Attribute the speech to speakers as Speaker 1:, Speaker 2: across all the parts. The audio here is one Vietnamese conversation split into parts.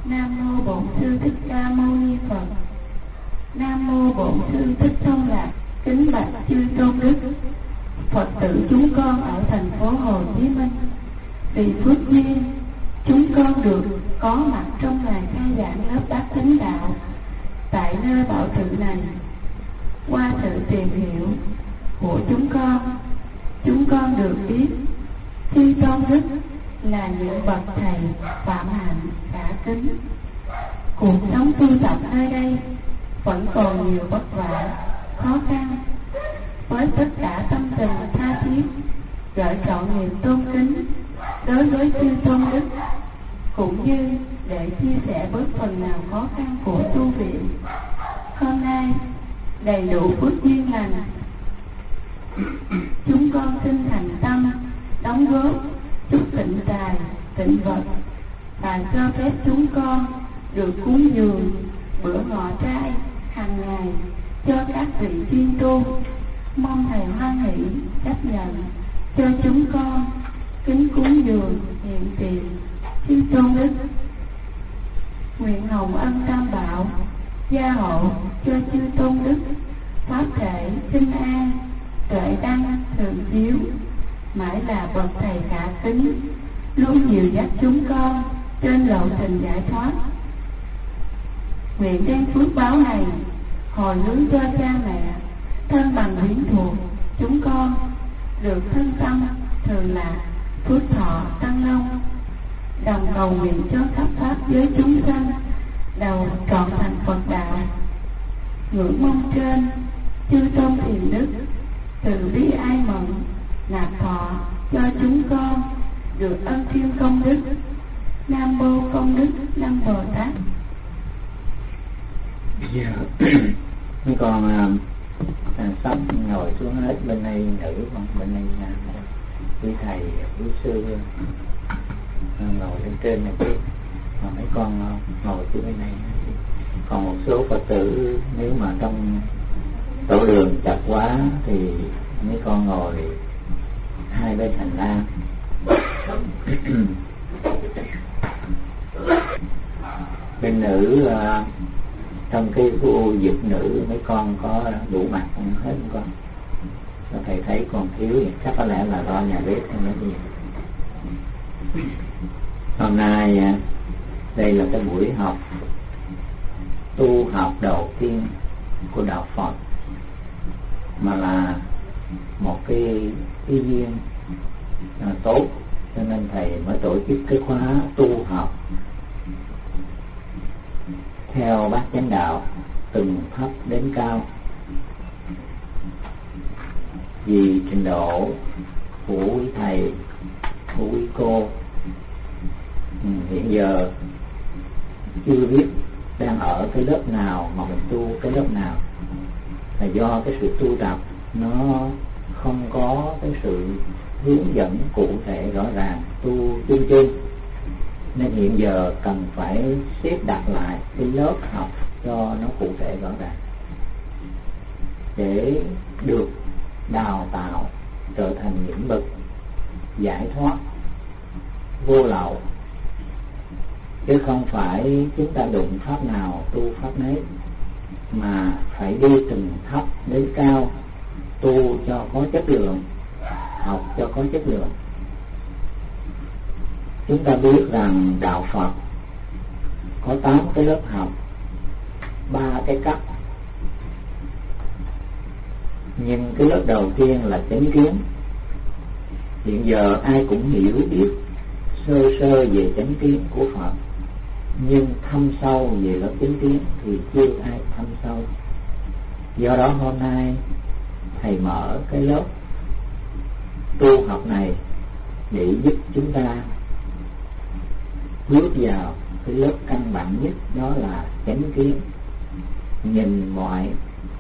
Speaker 1: Nam mô Bổn Sư Thích Ca Mâu Ni Phật. Nam mô Bổn Sư Thích Thông Lạc. Kính bạch chư tôn đức, Phật tử chúng con ở thành phố Hồ Chí Minh, vì phước duyên chúng con được có mặt trong ngày khai giảng lớp Bát Chánh Đạo tại nơi bảo tự này. Qua sự tìm hiểu của chúng con được biết chư tôn đức là những bậc thầy phạm hạnh cả kính. Cuộc sống tu tập nơi đây vẫn còn nhiều vất vả, khó khăn. Với tất cả tâm tình tha thiết, gửi trọn niềm tôn kính đối với chư tôn đức, cũng như để chia sẻ bớt phần nào khó khăn của tu viện. Hôm nay đầy đủ phước duyên lành, chúng con xin thành tâm đóng góp chút tịnh tài, tịnh vật, và cho phép chúng con được cúng dường bữa ngọ trai hàng ngày cho các vị chuyên tu. Mong thầy hoan hỷ chấp nhận cho chúng con kính cúng dường hiện tiền chư tôn đức. Nguyện hồng ân tam bảo gia hộ cho chư tôn đức pháp thể sinh an, tuệ đăng thường chiếu, mãi là bậc thầy cả kính, luôn dìu dắt chúng con trên lộ trình giải thoát. Nguyện đem phước báo này hồi hướng cho cha mẹ, thân bằng quyến thuộc chúng con được thân tâm thường lạc, phước thọ tăng long, đồng cầu nguyện cho khắp pháp giới chúng sanh đầu trọn thành Phật đạo. Ngưỡng mong trên chư tôn thiền đức từ bi ai mẫn nạp thọ cho chúng con được ân thiên công đức. Nam mô công đức Nam Bồ Tát.
Speaker 2: Bây giờ mấy con sắp ngồi xuống hết, bên này nữ, còn bên này quý thầy quý sư ngồi lên trên này, còn mấy con ngồi xuống bên này. Còn một số Phật tử nếu mà trong tổ đường chặt quá thì mấy con ngồi hai bên hành lang. Bên nữ trong cái khu vực nữ mấy con có đủ mặt không hết không con? Có thầy thấy còn thiếu thì chắc có lẽ là do nhà bếp hay cái gì. Hôm nay đây là cái buổi học tu học đầu tiên của đạo Phật, mà là một cái ý duyên tốt, cho nên thầy mới tổ chức cái khóa tu học theo Bát Chánh Đạo từng thấp đến cao. Vì trình độ của quý thầy, của quý cô hiện giờ chưa biết đang ở cái lớp nào mà mình tu cái lớp nào, là do cái sự tu tập nó không có cái sự hướng dẫn cụ thể rõ ràng, tu chung chung, nên hiện giờ cần phải xếp đặt lại cái lớp học cho nó cụ thể rõ ràng để được đào tạo trở thành những bậc giải thoát vô lậu, chứ không phải chúng ta đụng pháp nào tu pháp nấy, mà phải đi từng thấp đến cao, tu cho có chất lượng, học cho có chất lượng. Chúng ta biết rằng đạo Phật có 8 cái lớp học, 3 cái cấp. Nhưng cái lớp đầu tiên là chánh kiến. Hiện giờ ai cũng hiểu biết sơ sơ về chánh kiến của Phật, nhưng thâm sâu về lớp chánh kiến thì chưa ai thâm sâu. Do đó hôm nay thầy mở cái lớp tu học này để giúp chúng ta bước vào cái lớp căn bản nhất, đó là chánh kiến, nhìn mọi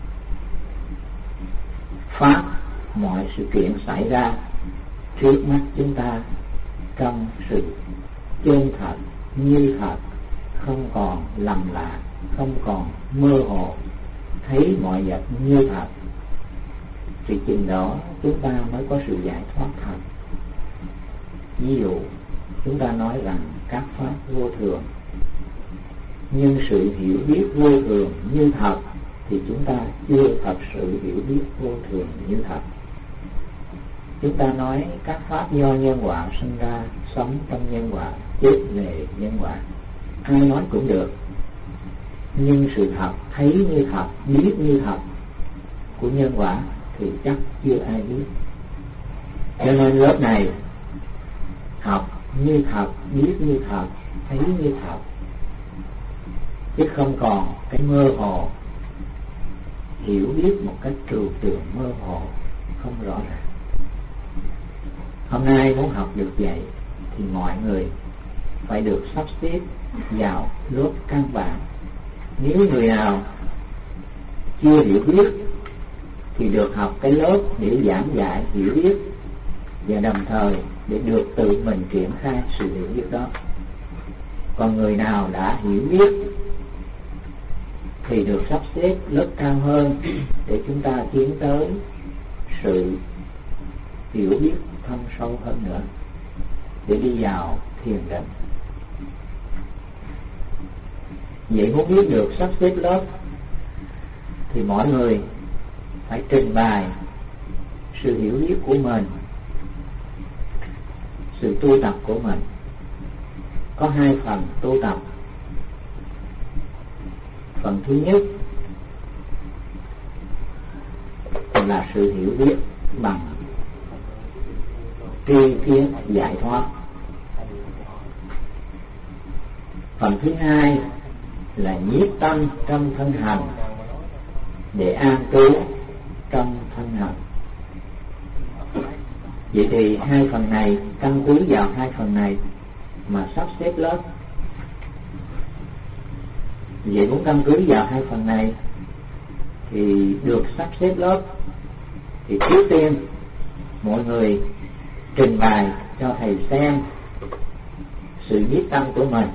Speaker 2: pháp, mọi sự kiện xảy ra trước mắt chúng ta trong sự chân thật, như thật, không còn lầm lạc, không còn mơ hồ, thấy mọi vật như thật. Thì chừng đó chúng ta mới có sự giải thoát thật. Ví dụ chúng ta nói rằng các pháp vô thường, nhưng sự hiểu biết vô thường như thật thì chúng ta chưa thật sự hiểu biết vô thường như thật. Chúng ta nói các pháp do nhân quả sinh ra, sống trong nhân quả, chết về nhân quả, ai nói cũng được. Nhưng sự thật, thấy như thật, biết như thật của nhân quả thì chắc chưa ai biết. Cho nên lớp này học như thật, biết như thật, thấy như thật, chứ không còn cái mơ hồ, hiểu biết một cách trừu tượng mơ hồ, không rõ ràng. Hôm nay muốn học được vậy thì mọi người phải được sắp xếp vào lớp căn bản. Nếu người nào chưa hiểu biết thì được học cái lớp để giảng dạy hiểu biết, và đồng thời để được tự mình triển khai sự hiểu biết đó. Còn người nào đã hiểu biết thì được sắp xếp lớp cao hơn để chúng ta tiến tới sự hiểu biết thâm sâu hơn nữa, để đi vào thiền định. Vậy muốn biết được sắp xếp lớp thì mỗi người phải trình bày sự hiểu biết của mình, sự tu tập của mình. Có hai phần tu tập. Phần thứ nhất là sự hiểu biết bằng tri kiến giải thoát. Phần thứ hai là nhiếp tâm trong thân hành để an trú trong thân hành. Vậy thì hai phần này, căn cứ vào hai phần này mà sắp xếp lớp. Vậy muốn căn cứ vào hai phần này thì được sắp xếp lớp thì trước tiên mọi người trình bày cho thầy xem sự nhiếp tâm của mình.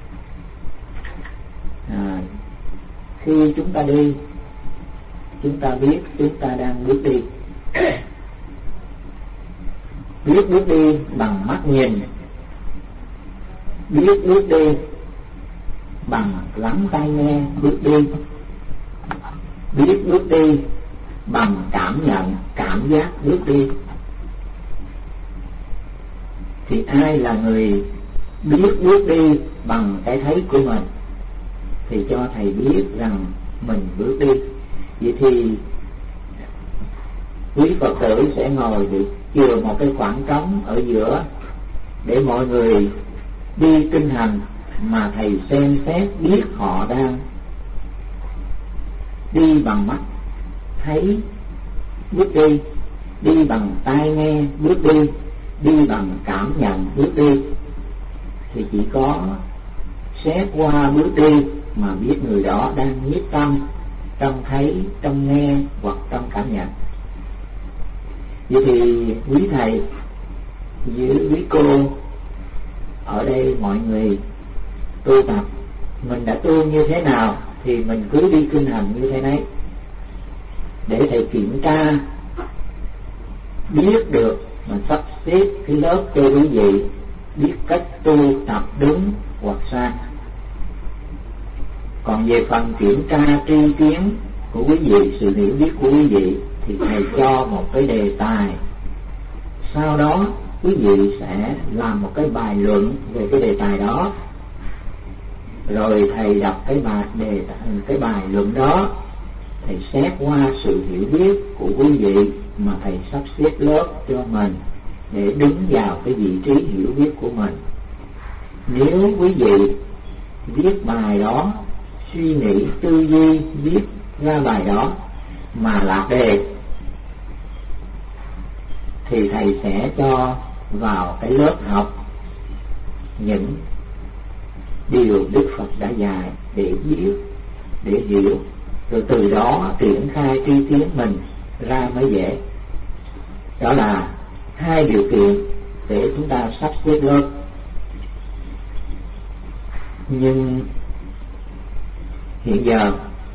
Speaker 2: Khi chúng ta đi, chúng ta biết chúng ta đang bước đi. Biết bước đi bằng mắt nhìn, biết bước đi bằng lắng tai nghe bước đi, biết bước đi bằng cảm nhận, cảm giác bước đi. Thì ai là người biết bước đi bằng cái thấy của mình thì cho thầy biết rằng mình bước đi. Vậy thì quý Phật tử sẽ ngồi để chừa một cái khoảng trống ở giữa để mọi người đi kinh hành mà thầy xem xét biết họ đang đi bằng mắt thấy bước đi, đi bằng tai nghe bước đi, đi bằng cảm nhận bước đi. Thì chỉ có xét qua bước đi mà biết người đó đang nhiếp tâm trong thấy, trong nghe hoặc trong cảm nhận. Vậy thì quý thầy với quý cô ở đây, mọi người tu tập, mình đã tu như thế nào thì mình cứ đi kinh hành như thế này, để thầy kiểm tra biết được mà sắp xếp cái lớp cho quý vị biết cách tu tập đúng hoặc sai. Còn về phần kiểm tra tri kiến của quý vị, sự hiểu biết của quý vị, thì thầy cho một cái đề tài, sau đó quý vị sẽ làm một cái bài luận về cái đề tài đó, rồi thầy đọc cái bài luận đó, thầy xét qua sự hiểu biết của quý vị mà thầy sắp xếp lớp cho mình để đứng vào cái vị trí hiểu biết của mình. Nếu quý vị viết bài đó, suy nghĩ tư duy viết ra bài đó mà lạc đề thì thầy sẽ cho vào cái lớp học những điều Đức Phật đã dạy để biết, để hiểu, rồi từ đó triển khai tri kiến mình ra mới dễ. Đó là hai điều kiện để chúng ta sắp xếp lớp. Nhưng hiện giờ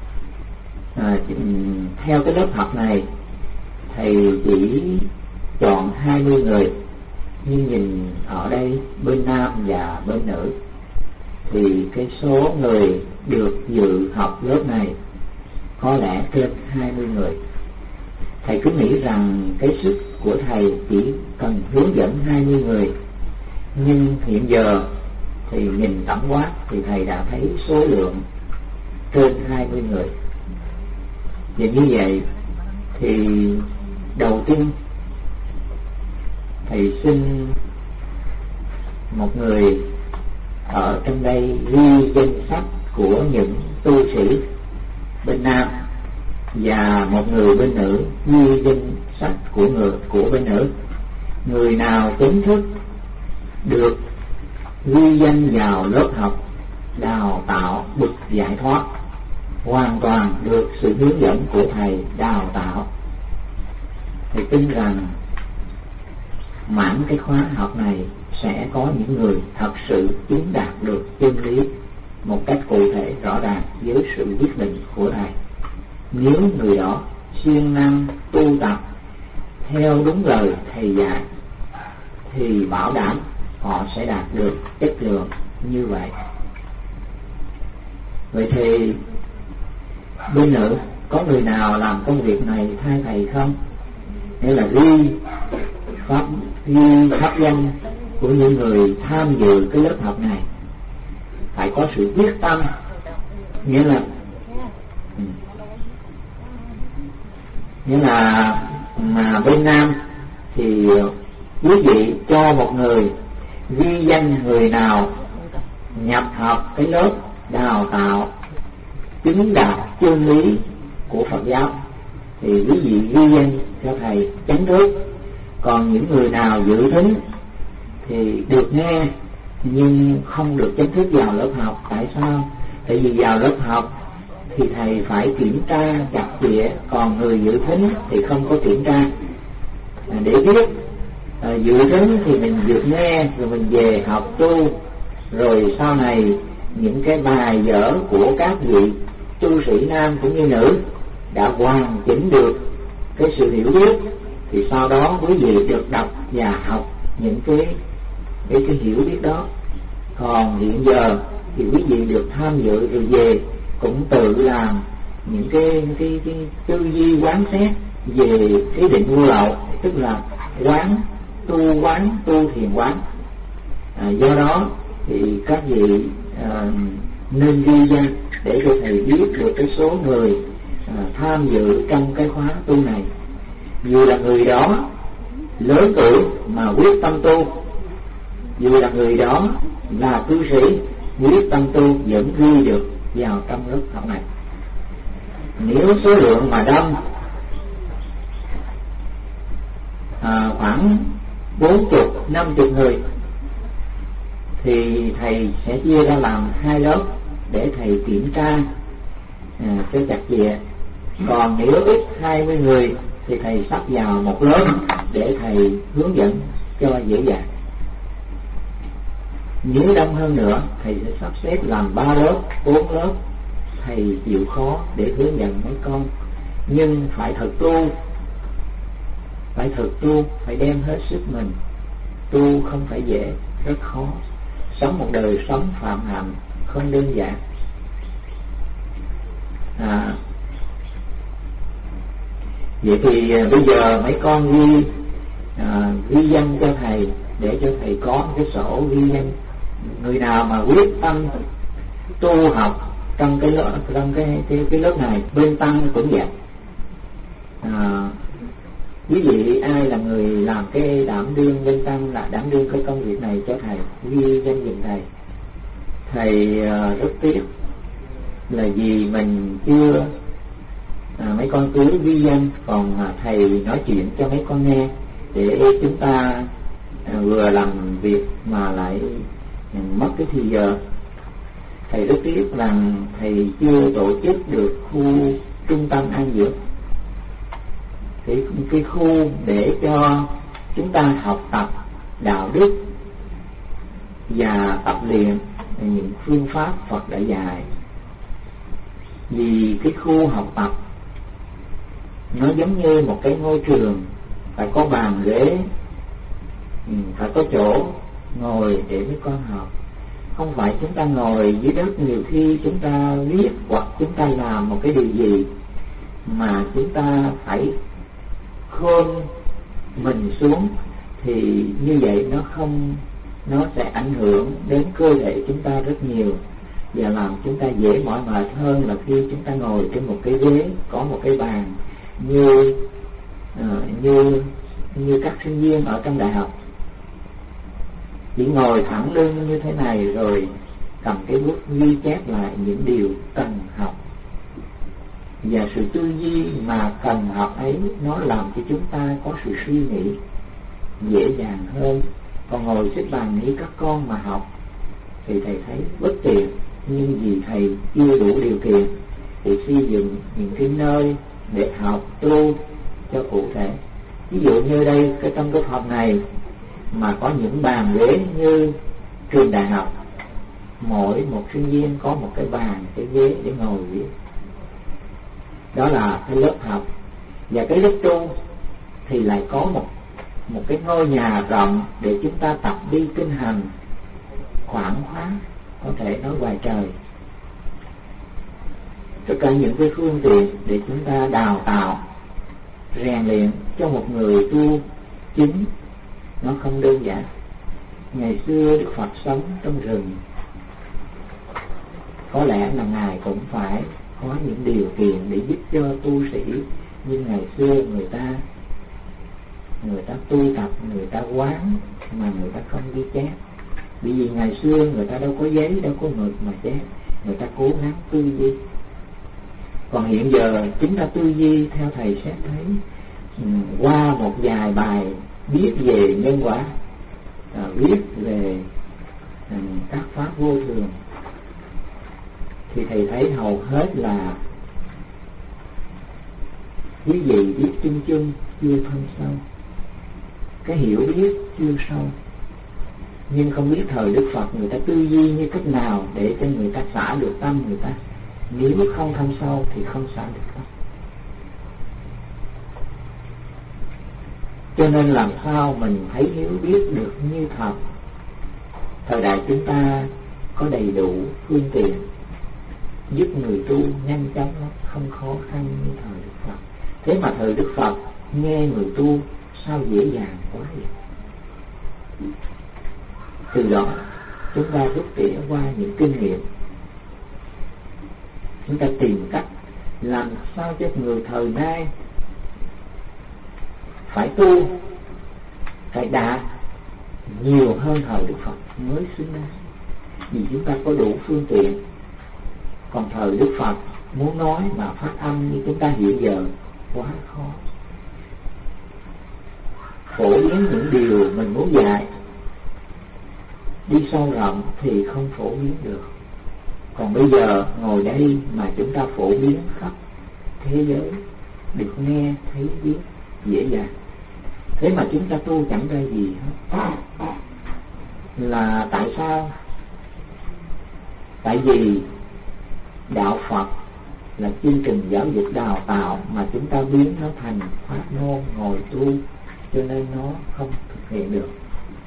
Speaker 2: theo cái lớp học này thầy chỉ chọn 20 người, nhưng nhìn ở đây bên nam và bên nữ thì cái số người được dự học lớp này có lẽ trên 20 người. Thầy cứ nghĩ rằng cái sức của thầy chỉ cần hướng dẫn 20 người, nhưng hiện giờ thì nhìn tổng quát thì thầy đã thấy số lượng trên 20 người. Và như vậy thì đầu tiên thầy xin một người ở trong đây ghi danh sách của những tu sĩ bên nam và một người bên nữ ghi danh sách của bên nữ. Người nào chính thức được ghi danh vào lớp học đào tạo bậc giải thoát, hoàn toàn được sự hướng dẫn của thầy đào tạo, thì tin rằng mãn cái khóa học này sẽ có những người thật sự chứng đạt được chân lý một cách cụ thể rõ ràng với sự quyết định của thầy. Nếu người đó siêng năng tu tập theo đúng lời thầy dạy thì bảo đảm họ sẽ đạt được chất lượng như vậy. Vậy thì bên nữ có người nào làm công việc này thay thầy không? Nghĩa là ghi pháp danh của những người tham dự cái lớp học này. Phải có sự quyết tâm, nghĩa là mà bên nam thì quý vị cho một người ghi danh người nào nhập học cái lớp đào tạo chứng đạt chân lý của Phật giáo thì quý vị ghi danh cho thầy chánh thức. Còn những người nào dự thính thì được nghe nhưng không được chính thức vào lớp học. Tại sao? Tại vì vào lớp học thì thầy phải kiểm tra chặt chẽ, còn người dự thính thì không có kiểm tra. Để biết dự thính thì mình được nghe rồi mình về học tu, rồi sau này những cái bài vở của các vị tu sĩ nam cũng như nữ đã hoàn chỉnh được cái sự hiểu biết, thì sau đó quý vị được đọc và học những cái hiểu biết đó. Còn hiện giờ thì quý vị được tham dự rồi về cũng tự làm những cái tư duy quán xét về cái định vô lậu, tức là quán tu thiền quán. Do đó thì các vị nên ghi danh để cho thầy biết được cái số người tham dự trong cái khóa tu này. Dù là người đó lớn tuổi mà quyết tâm tu, dù là người đó là tu sĩ quyết tâm tu, vẫn ghi được vào trong lớp học này. Nếu số lượng mà đông khoảng 40-50 người thì thầy sẽ chia ra làm 2 lớp để thầy kiểm tra cho chặt chẽ. Còn nếu ít 20 người thì thầy sắp vào một lớp để thầy hướng dẫn cho dễ dàng. Nếu đông hơn nữa thầy sẽ sắp xếp làm 3 lớp, 4 lớp. Thầy chịu khó để hướng dẫn mấy con, nhưng phải thực tu, phải đem hết sức mình. Tu không phải dễ, rất khó. Sống một đời sống phạm hạnh không đơn giản. Vậy thì bây giờ mấy con ghi danh cho thầy để cho thầy có cái sổ ghi danh. Người nào mà quyết tâm tu học trong cái lớp này, bên tăng cũng vậy. Quý vị ai là người làm cái đảm đương bên tăng, là đảm đương cái công việc này cho thầy, ghi danh giùm thầy. Thầy rất tiếc là vì mình chưa mấy con cứ ghi danh, còn thầy nói chuyện cho mấy con nghe để chúng ta vừa làm việc mà lại mất cái thời giờ. Thầy rất tiếc rằng thầy chưa tổ chức được khu trung tâm an dưỡng, cái khu để cho chúng ta học tập đạo đức và tập luyện những phương pháp Phật đã dạy. Vì cái khu học tập nó giống như một cái ngôi trường, phải có bàn ghế, phải có chỗ ngồi để mấy con học. Không phải chúng ta ngồi dưới đất nhiều khi chúng ta viết hoặc chúng ta làm một cái điều gì, mà chúng ta phải khôn mình xuống, thì như vậy nó sẽ ảnh hưởng đến cơ thể chúng ta rất nhiều, và làm chúng ta dễ mỏi mệt hơn là khi chúng ta ngồi trên một cái ghế có một cái bàn như các sinh viên ở trong đại học, chỉ ngồi thẳng lưng như thế này rồi cầm cái bút ghi chép lại những điều cần học. Và sự tư duy mà cần học ấy nó làm cho chúng ta có sự suy nghĩ dễ dàng hơn. Còn ngồi xếp bằng nghĩ các con mà học thì thầy thấy bất tiện, nhưng vì thầy chưa đủ điều kiện để xây dựng những cái nơi để học tu cho cụ thể. Ví dụ như đây, trong cái phòng này mà có những bàn ghế như trường đại học, mỗi một sinh viên có một cái bàn, cái ghế để ngồi viết. Đó là cái lớp học. Và cái lớp tu thì lại có một cái ngôi nhà rộng để chúng ta tập đi kinh hành khoảng khóa, có thể nói ngoài trời. Tất cả những cái phương tiện để chúng ta đào tạo, rèn luyện cho một người tu chính nó không đơn giản. Ngày xưa Đức Phật sống trong rừng, có lẽ là Ngài cũng phải có những điều kiện để giúp cho tu sĩ, nhưng ngày xưa người ta tu tập, người ta quán mà người ta không ghi chép. Bởi vì ngày xưa người ta đâu có giấy, đâu có mực mà chép, người ta cố gắng tư duy. Còn hiện giờ chúng ta tư duy theo thầy xét thấy, qua một vài bài viết về nhân quả, viết về các pháp vô thường, thì thầy thấy hầu hết là quý vị biết chung chung, chưa thâm sâu, cái hiểu biết chưa sâu. Nhưng không biết thời Đức Phật người ta tư duy như cách nào để cho người ta xả được tâm người ta. Nếu không thâm sâu thì không xả được tâm. Cho nên làm sao mình thấy hiểu biết được như thật. Thời đại chúng ta có đầy đủ phương tiện giúp người tu nhanh chóng lắm, không khó khăn như thời Đức Phật. Thế mà thời Đức Phật nghe người tu sao dễ dàng quá vậy? Từ đó chúng ta rút tỉa qua những kinh nghiệm, chúng ta tìm cách làm sao cho người thời nay phải tu, phải đạt nhiều hơn thời Đức Phật mới xứng đáng. Vì chúng ta có đủ phương tiện. Còn thời Đức Phật muốn nói mà phát âm như chúng ta hiện giờ quá khó. Phổ biến những điều mình muốn dạy, đi sâu rộng thì không phổ biến được. Còn bây giờ ngồi đây mà chúng ta phổ biến khắp thế giới, được nghe, thấy, biết dễ dàng. Thế mà chúng ta tu chẳng ra gì hết. Là tại sao? Tại vì đạo Phật là chương trình giáo dục đào tạo mà chúng ta biến nó thành pháp môn ngồi tu, cho nên nó không thực hiện được.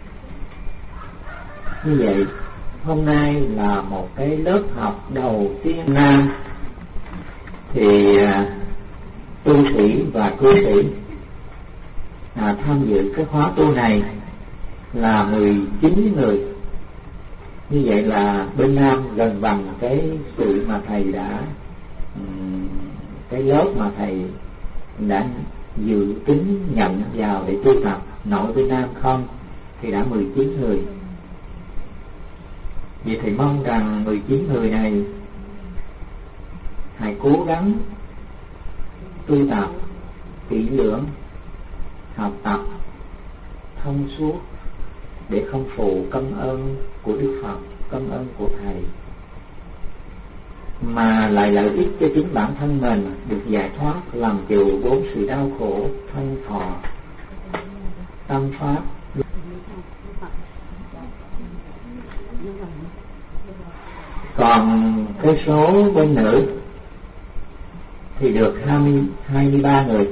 Speaker 2: Như vậy, hôm nay là một cái lớp học đầu tiên Nam, thì tu sĩ và cư sĩ tham dự cái khóa tu này là 19 người. Như vậy là bên Nam gần bằng cái sự mà thầy đã, cái lớp mà thầy đã dự tính nhận vào để tu tập. Nội bên Nam không thì đã 19 người. Vì thầy mong rằng 19 người này hãy cố gắng tu tập kỹ lưỡng, học tập thông suốt, để không phụ công ơn của Đức Phật, công ơn của thầy, mà lại lợi ích cho chính bản thân mình được giải thoát, làm chịu 4 sự đau khổ thân thọ, tâm pháp. Còn cái số bên nữ thì được 23 người.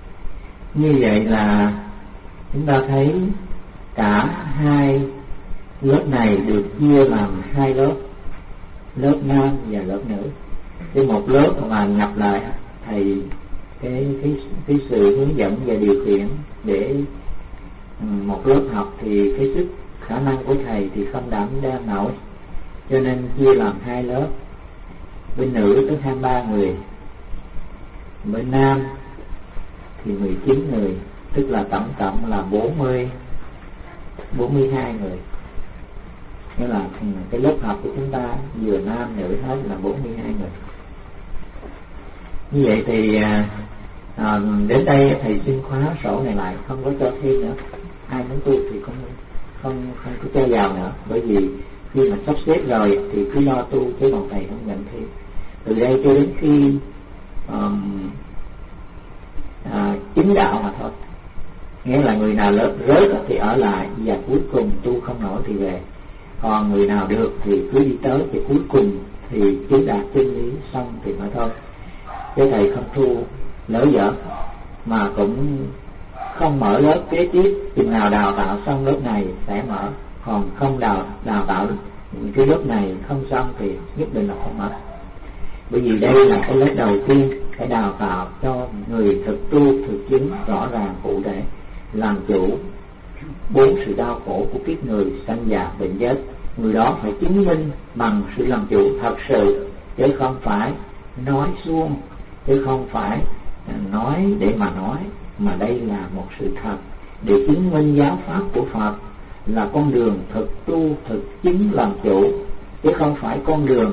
Speaker 2: Như vậy là chúng ta thấy cả hai lớp này được chia làm hai lớp, lớp nam và lớp nữ. Cái một lớp mà nhập lại thầy cái sự hướng dẫn và điều khiển để một lớp học thì cái sức khả năng của thầy thì không đảm đang nổi, cho nên chia làm hai lớp. Bên nữ tới 23 người, bên nam thì 19 người, tức là tổng cộng là 42 người. Nghĩa là cái lớp học của chúng ta vừa nam nữ hết là 42 người. Như vậy thì đến đây thầy xin khóa sổ này lại, không có cho thêm nữa. Ai muốn tu thì không có cho vào nữa, bởi vì khi mà sắp xếp rồi thì cứ lo tu chứ còn thầy không nhận thêm. Từ đây cho đến khi chứng đạo mà thôi. Nghĩa là người nào rớt thì ở lại, và cuối cùng tu không nổi thì về. Còn người nào được thì cứ đi tới, thì cuối cùng thì chứng đạt chân lý xong thì mà thôi. Chứ thầy không thu lỡ dở, mà cũng không mở lớp kế tiếp. Chừng nào đào tạo xong lớp này sẽ mở, còn không đào tạo cái lớp này không xong thì nhất định là không mở. Bởi vì đây là cái lớp đầu tiên phải đào tạo cho người thực tu, thực chứng rõ ràng cụ thể, làm chủ 4 sự đau khổ của kiếp người sanh già bệnh chết. Người đó phải chứng minh bằng sự làm chủ thật sự, chứ không phải nói suông, chứ không phải nói để mà nói, mà đây là một sự thật để chứng minh giáo pháp của Phật là con đường thực tu, thực chứng làm chủ, chứ không phải con đường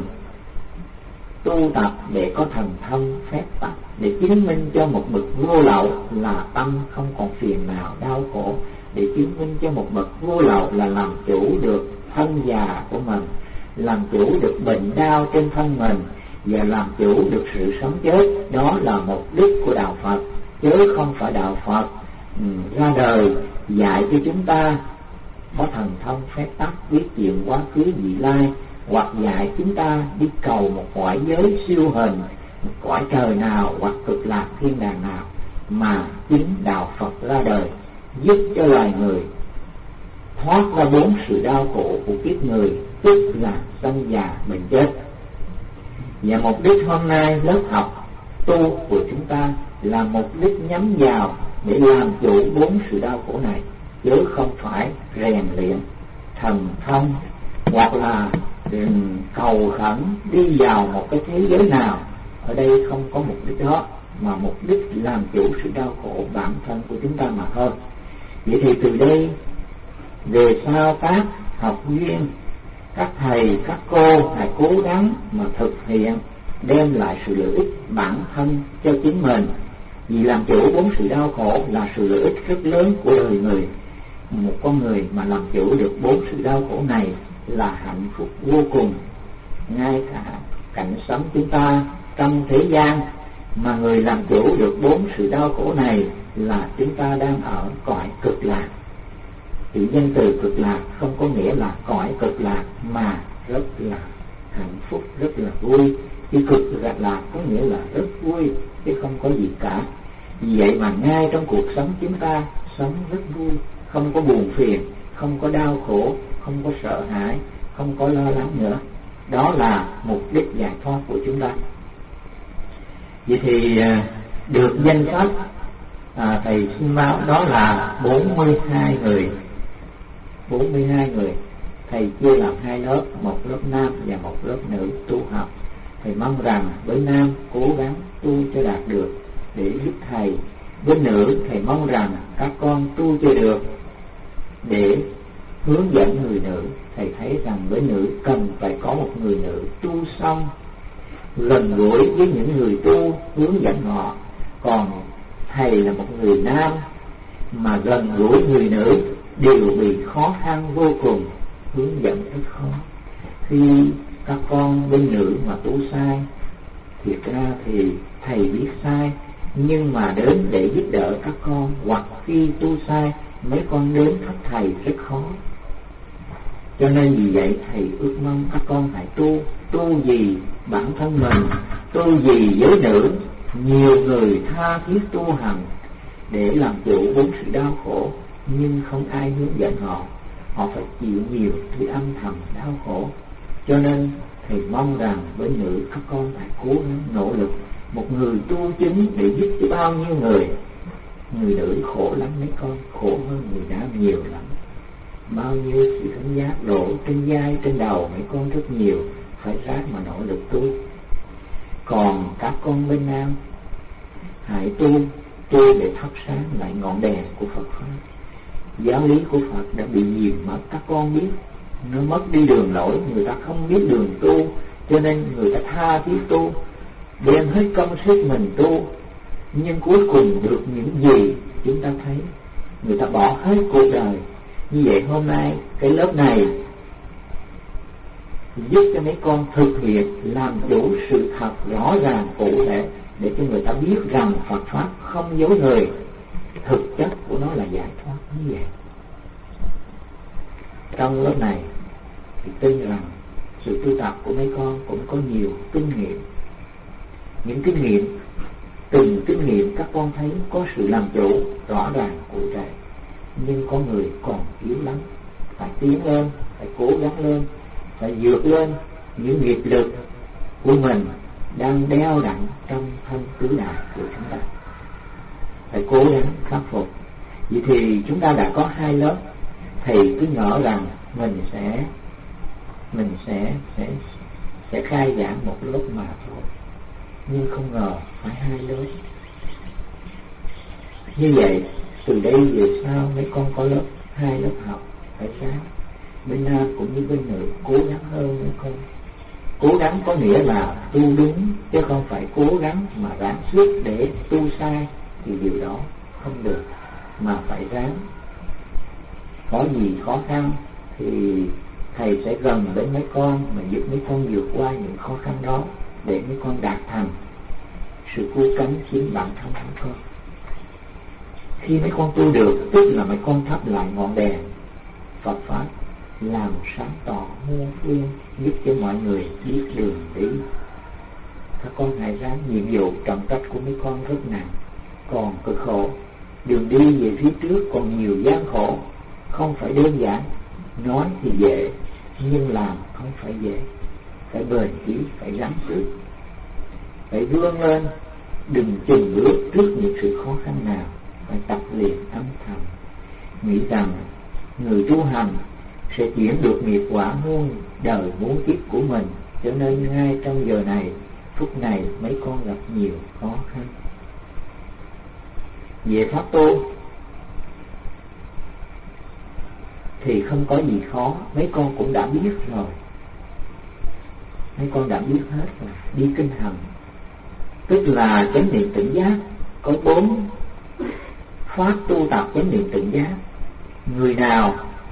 Speaker 2: tu tập để có thần thông phép tắc, để chứng minh cho một bậc vô lậu là tâm không còn phiền nào đau khổ, để chứng minh cho một bậc vô lậu là làm chủ được thân già của mình, làm chủ được bệnh đau trên thân mình, và làm chủ được sự sống chết. Đó là mục đích của đạo Phật, chứ không phải đạo Phật ra đời dạy cho chúng ta có thần thông phép tắc, biết chuyện quá khứ vị lai, hoặc dạy chúng ta đi cầu một cõi giới siêu hình, một cõi trời nào hoặc cực lạc thiên đàng nào, mà chính đạo Phật ra đời giúp cho loài người thoát ra 4 sự đau khổ của kiếp người, tức là sanh già bệnh chết. Và mục đích hôm nay lớp học tu của chúng ta là mục đích nhắm vào để làm chủ 4 sự đau khổ này, chứ không phải rèn luyện thần thông hoặc là cầu khẩn đi vào một cái thế giới nào. Ở đây không có mục đích đó, mà mục đích làm chủ sự đau khổ bản thân của chúng ta mà thôi. Vậy thì từ đây về sau các học viên, các thầy, các cô hãy cố gắng mà thực hiện, đem lại sự lợi ích bản thân cho chính mình. Vì làm chủ 4 sự đau khổ là sự lợi ích rất lớn của đời người. Một con người mà làm chủ được 4 sự đau khổ này là hạnh phúc vô cùng. Ngay cả cảnh sống chúng ta trong thế gian, mà người làm chủ được 4 sự đau khổ này là chúng ta đang ở cõi cực lạc. Chữ danh từ cực lạc không có nghĩa là cõi cực lạc, mà rất là hạnh phúc, rất là vui. Chứ cực lạc có nghĩa là rất vui, chứ không có gì cả. Vì vậy mà ngay trong cuộc sống chúng ta sống rất vui, không có buồn phiền, không có đau khổ, không có sợ hãi, không có lo lắng nữa. Đó là mục đích giải thoát của chúng ta. Vậy thì được danh sách thầy xin báo đó là 42 người. 42 người thầy chia làm hai lớp, một lớp nam và một lớp nữ tu học. Thầy mong rằng với nam cố gắng tu cho đạt được để giúp thầy, với nữ thầy mong rằng các con tu cho được để hướng dẫn người nữ. Thầy thấy rằng với nữ cần phải có một người nữ tu xong, gần gũi với những người tu, hướng dẫn họ. Còn thầy là một người nam mà gần gũi người nữ đều bị khó khăn vô cùng, hướng dẫn rất khó. Khi các con bên nữ mà tu sai, thiệt ra thì thầy biết sai, nhưng mà đến để giúp đỡ các con, hoặc khi tu sai mấy con đến thách thầy rất khó. Cho nên vì vậy thầy ước mong các con phải tu vì bản thân mình, tu vì giới nữ. Nhiều người tha thiết tu hành để làm chủ 4 sự đau khổ, nhưng không ai hướng dẫn họ. họ phải chịu nhiều thứ âm thầm đau khổ. Cho nên thầy mong rằng với nữ các con phải cố gắng nỗ lực, một người tu chứng để giúp cho bao nhiêu người. Người nữ khổ lắm mấy con, khổ hơn người nam nhiều lắm. Bao nhiêu sự thánh giác đổ trên vai trên đầu mấy con rất nhiều, phải ráng mà nỗ lực tu. Còn các con bên nam, hãy tu để thắp sáng lại ngọn đèn của Phật pháp. Giáo lý của Phật đã bị nhiều mất, các con biết. Nó mất đi đường lối, người ta không biết đường tu, cho nên người ta tha thiết tu, đem hết công sức mình tu, nhưng cuối cùng được những gì chúng ta thấy. Người ta bỏ hết cuộc đời. Như vậy hôm nay cái lớp này giúp cho mấy con thực hiện làm chủ sự thật rõ ràng cụ thể, để cho người ta biết rằng Phật pháp không dối người, thực chất của nó là giải thoát như vậy. Trong lớp này thì tin rằng sự tu tập của mấy con cũng có nhiều kinh nghiệm. Những kinh nghiệm, từng kinh nghiệm các con thấy có sự làm chủ rõ ràng cụ thể, nhưng có người còn yếu lắm. Phải tiến lên, phải cố gắng lên, phải vượt lên những nghiệp lực của mình đang đeo đặng trong thân tứ đại của chúng ta. Phải cố gắng khắc phục. Vậy thì chúng ta đã có 2 lớp. Thầy cứ ngỡ rằng mình sẽ khai giảng một lớp mà thôi, nhưng không ngờ phải 2 lớp. Như vậy từ đây về sau mấy con có lớp 2 lớp học, phải sáng bên nam cũng như bên nữ cố gắng hơn mấy con. Cố gắng có nghĩa là tu đúng, chứ không phải cố gắng mà ráng sức để tu sai, thì điều đó không được, mà phải ráng. Có gì khó khăn thì thầy sẽ gần đến mấy con mà giúp mấy con vượt qua những khó khăn đó, để mấy con đạt thành sự cứu cánh chính bản thân mấy con. Khi mấy con tu được, tức là mấy con thắp lại ngọn đèn Phật pháp, làm sáng tỏ muôn phương, giúp cho mọi người biết đường đi. Các con hãy ráng, nhiệm vụ trọng trách của mấy con rất nặng, còn cực khổ. Đường đi về phía trước còn nhiều gian khổ, không phải đơn giản. Nói thì dễ, nhưng làm không phải dễ. Phải bền chí, phải ráng sức, phải vươn lên, đừng chùn bước trước những sự khó khăn nào. Phải tập luyện âm thầm, nghĩ rằng người tu hành sẽ chuyển được nghiệp quả muôn đời muôn kiếp của mình. Cho nên ngay trong giờ này, phút này, mấy con gặp nhiều khó khăn. Về pháp tu thì không có gì khó, mấy con cũng đã biết rồi. Mấy con đã biết hết rồi. Đi kinh hành tức là chánh niệm tỉnh giác. Có 4 pháp tu tập chánh niệm tỉnh giác. Người nào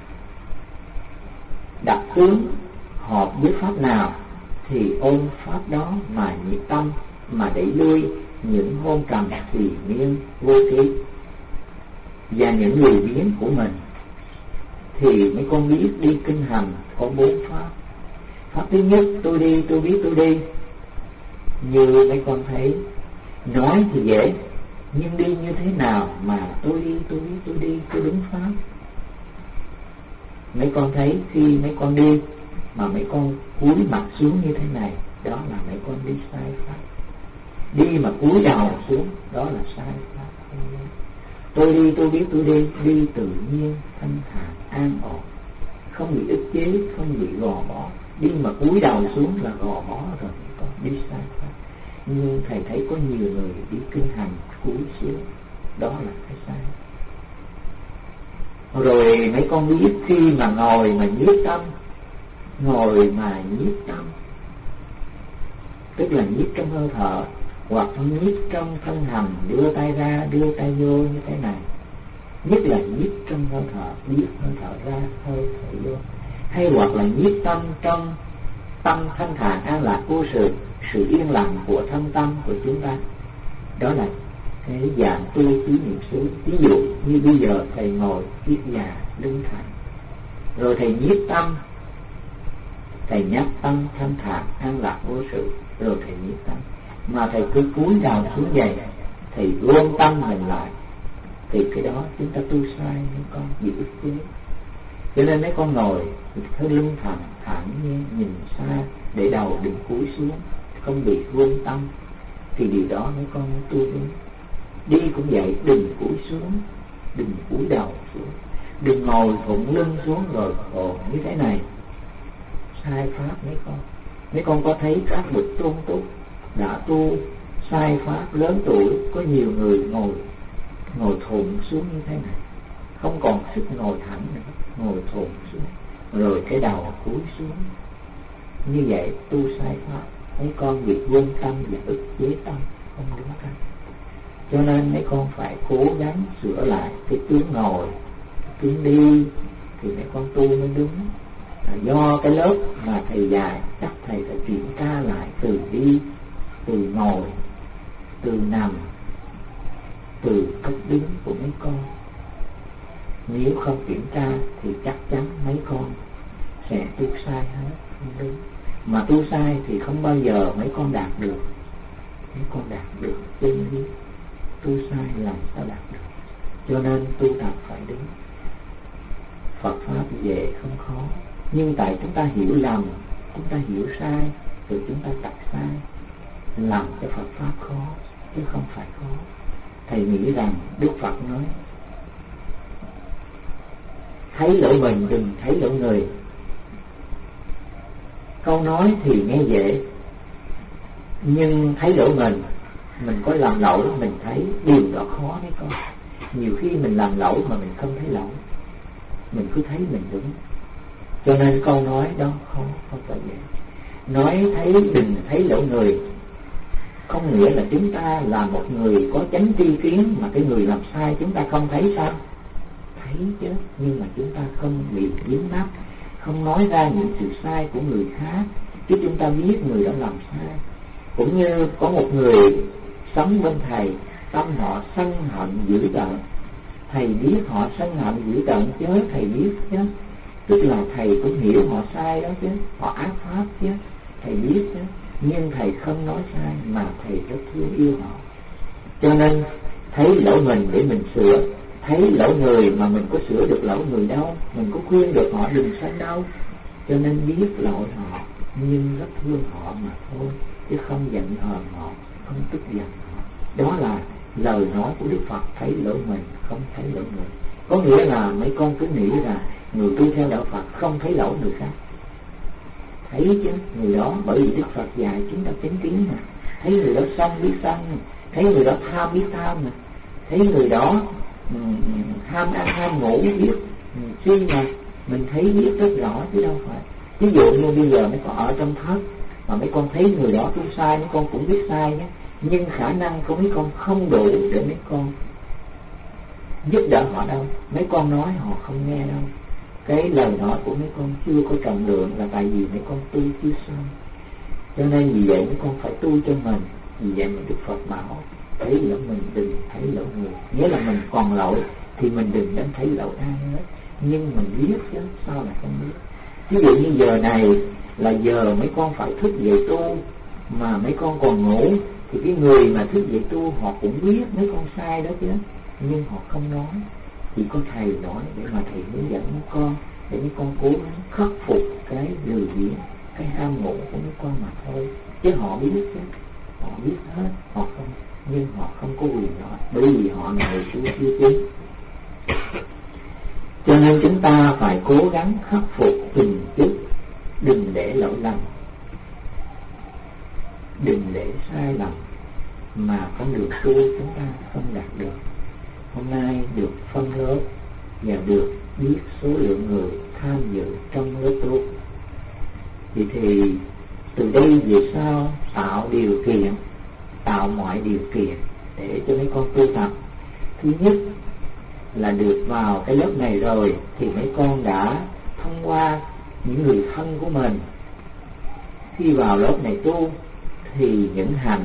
Speaker 2: đặt tướng hợp với pháp nào thì ôn pháp đó mà nhiệt tâm, mà đẩy lui những hôn trầm thì miên vô ký và những lười biếng của mình. Thì mấy con biết đi kinh hành có 4 pháp. Pháp thứ nhất, tôi đi, tôi biết tôi đi. Như mấy con thấy, nói thì dễ, nhưng đi như thế nào mà tôi đi, tôi biết tôi đi, tôi đúng pháp. Mấy con thấy khi mấy con đi mà mấy con cúi mặt xuống như thế này, đó là mấy con đi sai pháp. Đi mà cúi đầu xuống, đó là sai pháp. Tôi đi, tôi biết tôi đi, đi tự nhiên, thanh thản, an ổn, không bị ức chế, không bị gò bó. Đi mà cúi đầu xuống là gò bó rồi, mấy con đi sai pháp. Nhưng thầy thấy có nhiều người đi kinh hành cúi xuống, đó là cái sai. Rồi mấy con biết khi mà ngồi mà nhiếp tâm, ngồi mà nhiếp tâm tức là nhiếp trong hơi thở, hoặc nhiếp trong thân hành, đưa tay ra, đưa tay vô như thế này. Nhất là nhiếp trong hơi thở, biết hơi thở ra, hơi thở vô. Hay hoặc là nhiếp tâm trong tâm thanh thản an lạc vô sự yên lặng của thân tâm của chúng ta. Đó là cái dạng tu trí niệm xứ. Ví dụ như bây giờ thầy ngồi kiết già lưng thẳng, rồi thầy nhiếp tâm, thầy nhắc tâm thanh thản an lạc vô sự, rồi thầy nhiếp tâm. Mà thầy cứ cúi đầu xuống vậy, thầy gom tâm mình lại, thì cái đó chúng ta tu sai, những con bị ức chế. Cho nên mấy con ngồi hơi lưng thẳng thẳng nhiên, nhìn xa, để đầu đừng cúi xuống, không bị vương tâm, thì điều đó mấy con mới tu đúng. Đi cũng vậy, đừng cúi xuống, đừng cúi đầu xuống, đừng ngồi phụng lưng xuống rồi ồ như thế này, sai pháp mấy con. Mấy con có thấy các bậc tôn túc đã tu sai pháp lớn tuổi, có nhiều người ngồi thụn xuống như thế này, không còn sức ngồi thẳng nữa, ngồi thụn xuống, rồi cái đầu cúi xuống. Như vậy tu sai pháp, mấy con bị quân tâm và ức chế tâm, không đúng cách. Cho nên mấy con phải cố gắng sửa lại cái tướng ngồi, cái tướng đi, thì mấy con tu mới đúng. Do cái lớp mà thầy dạy, chắc thầy phải kiểm tra lại từ đi, từ ngồi, từ nằm, từ cách đứng của mấy con. Nếu không kiểm tra thì chắc chắn mấy con sẽ tu sai hết, không đúng. Mà tu sai thì không bao giờ mấy con đạt được. Mấy con đạt được chân lý, tu sai làm sao đạt được. Cho nên tu tập phải đúng. Phật pháp dễ không khó, nhưng tại chúng ta hiểu lầm, chúng ta hiểu sai, rồi chúng ta tập sai, làm cho Phật pháp khó, chứ không phải khó. Thầy nghĩ rằng Đức Phật nói thấy lỗi mình đừng thấy lỗi người. Câu nói thì nghe dễ, nhưng thấy lỗi mình có làm lỗi mình thấy, điều đó khó đấy con. Nhiều khi mình làm lỗi mà mình không thấy lỗi, mình cứ thấy mình đúng. Cho nên câu nói đó khó, không phải dễ. Nói thấy đừng thấy lỗi người không nghĩa là chúng ta là một người có chánh tri kiến, mà cái người làm sai chúng ta không thấy sao? Thấy chứ, nhưng mà chúng ta không bị dính mắc, không nói ra những sự sai của người khác, chứ chúng ta biết người đó làm sai. Cũng như có một người sống bên thầy, tâm họ sân hận dữ tợn, thầy biết họ sân hận dữ tợn chứ, thầy biết chứ, tức là thầy cũng hiểu họ sai đó chứ, họ ác pháp chứ, thầy biết chứ, nhưng thầy không nói sai, mà thầy rất thương yêu họ. Cho nên thấy lỗi mình để mình sửa, thấy lỗi người mà mình có sửa được lỗi người đâu, mình có khuyên được họ đừng sanh đâu. Cho nên biết lỗi họ, nhưng rất thương họ mà thôi, chứ không giận hờn họ, không tức giận họ. Đó là lời nói của Đức Phật, thấy lỗi mình, không thấy lỗi người. Có nghĩa là mấy con cứ nghĩ là người tu theo đạo Phật không thấy lỗi người khác. Thấy chứ, người đó, bởi vì Đức Phật dạy chúng ta chánh kiến mà. Thấy người đó sân biết sân, thấy người đó tham biết tham mà, thấy người đó ham ăn ham ngủ biết suy mà, mình thấy biết rất rõ chứ đâu phải. Ví dụ như bây giờ mấy con ở trong thất mà mấy con thấy người đó tu sai, mấy con cũng biết sai nhé, nhưng khả năng của mấy con không đủ để mấy con giúp đỡ họ đâu. Mấy con nói họ không nghe đâu. Cái lời nói của mấy con chưa có trọng lượng là tại vì mấy con tu chưa xong. Cho nên vì vậy mấy con phải tu cho mình. Vì vậy mà Đức Phật bảo thấy lỗi mình đừng thấy lỗi người. Nghĩa là mình còn lỗi thì mình đừng đến thấy lỗi ai hết, nhưng mình biết chứ sao là không biết. Ví dụ như giờ này là giờ mấy con phải thức dậy tu, mà mấy con còn ngủ, thì cái người mà thức dậy tu họ cũng biết mấy con sai đó chứ, nhưng họ không nói. Chỉ có thầy nói để mà thầy hướng dẫn mấy con, để mấy con cố gắng khắc phục cái lười biếng, cái ham ngủ của mấy con mà thôi. Chứ họ biết chứ, họ biết hết, họ không, nhưng họ không có quyền nói, bởi vì họ là người chưa chứng. Cho nên chúng ta phải cố gắng khắc phục từng chút, đừng để lỗi lầm, đừng để sai lầm, mà con đường tu chúng ta không đạt được. Hôm nay được phân lớp và được biết số lượng người tham dự trong lớp tu, thì từ đây về sau tạo điều kiện, tạo mọi điều kiện để cho mấy con tu tập. Thứ nhất là được vào cái lớp này rồi thì mấy con đã thông qua những người thân của mình. Khi vào lớp này tu thì những hành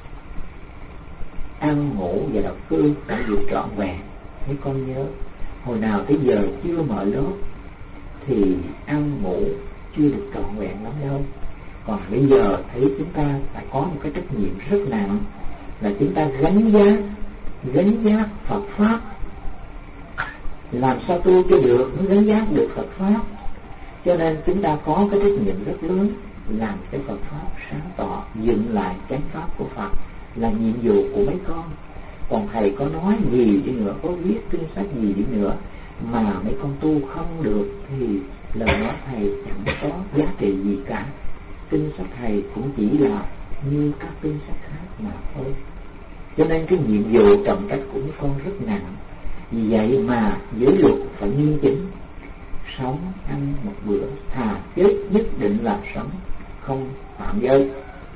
Speaker 2: ăn ngủ và đọc cư đã được trọn vẹn. Mấy con nhớ, hồi nào tới giờ chưa mở lớp thì ăn ngủ chưa được trọn vẹn lắm đâu. Còn bây giờ thấy chúng ta phải có một cái trách nhiệm rất nặng, là chúng ta gánh giác Phật pháp làm sao tu cho được mới gánh giác được Phật pháp. Cho nên chúng ta có cái trách nhiệm rất lớn làm cho Phật pháp sáng tỏ, dựng lại chánh pháp của Phật là nhiệm vụ của mấy con. Còn thầy có nói gì đi nữa, có viết kinh sách gì đi nữa mà mấy con tu không được thì lời nói thầy chẳng có giá trị gì cả. Kinh sách thầy cũng chỉ là như các kinh sách khác mà thôi. Cho nên cái nhiệm vụ trọng trách của mấy con rất nặng. Vì vậy mà giới luật phải nghiêm chỉnh. Sống ăn một bữa, thà chết nhất định là sống, không phạm giới.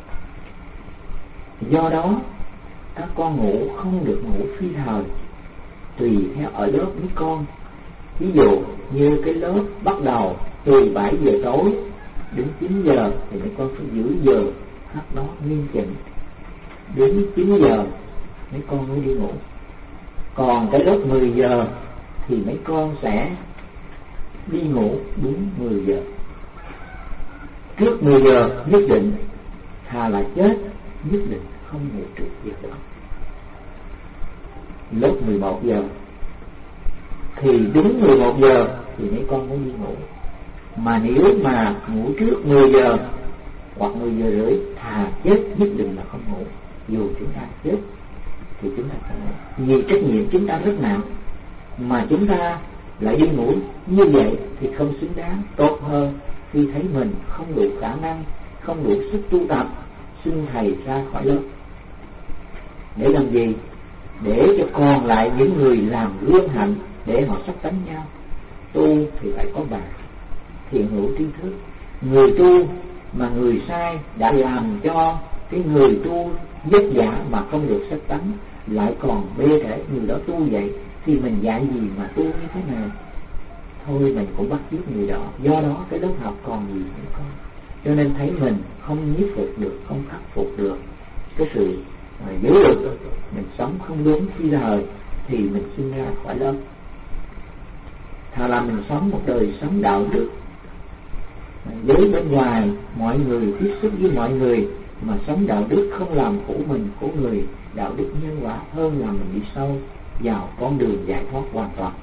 Speaker 2: Do đó các con ngủ không được ngủ phi thời, tùy theo ở lớp mấy con. Ví dụ như cái lớp bắt đầu từ 7 giờ tối đến 9 giờ thì mấy con phải giữ giờ hát đó nghiêm chỉnh. Đến 9 giờ mấy con mới đi ngủ. Còn cái lớp 10 giờ thì mấy con sẽ đi ngủ đúng 10 giờ. Trước 10 giờ nhất định thà là chết, nhất định không ngủ trước giờ đó. Lớp 11 giờ thì đúng 11 giờ thì mấy con mới đi ngủ. Mà nếu mà ngủ trước 10 giờ hoặc 10 giờ rưỡi, thà chết nhất định là không ngủ. Dù chúng ta chết thì chúng ta không ngủ. Vì trách nhiệm chúng ta rất nặng mà chúng ta lại đi ngủ như vậy thì không xứng đáng. Tốt hơn khi thấy mình không đủ khả năng, không đủ sức tu tập, xin thầy ra khỏi lớp. Để làm gì? Để cho còn lại những người làm gương hạnh để họ sắp tánh nhau. Tu thì phải có bà thiện hữu tri thức. Người tu mà người sai đã làm cho cái người tu vất vả mà không được sắp tánh, lại còn bê trễ người đó tu vậy thì mình dạy gì mà tu như thế nào? Thôi mình cũng bắt chước người đó. Do đó cái lớp học còn gì nữa con. Cho nên thấy mình không nhiếp phục được, không khắc phục được cái sự giới luật, mình sống không đúng phi thời thì mình xin ra khỏi lớp. Thà là mình sống một đời sống đạo đức, với bên ngoài mọi người, tiếp xúc với mọi người mà sống đạo đức, không làm khổ mình khổ người, đạo đức nhân quả, hơn là mình đi sâu vào con đường giải thoát hoàn toàn.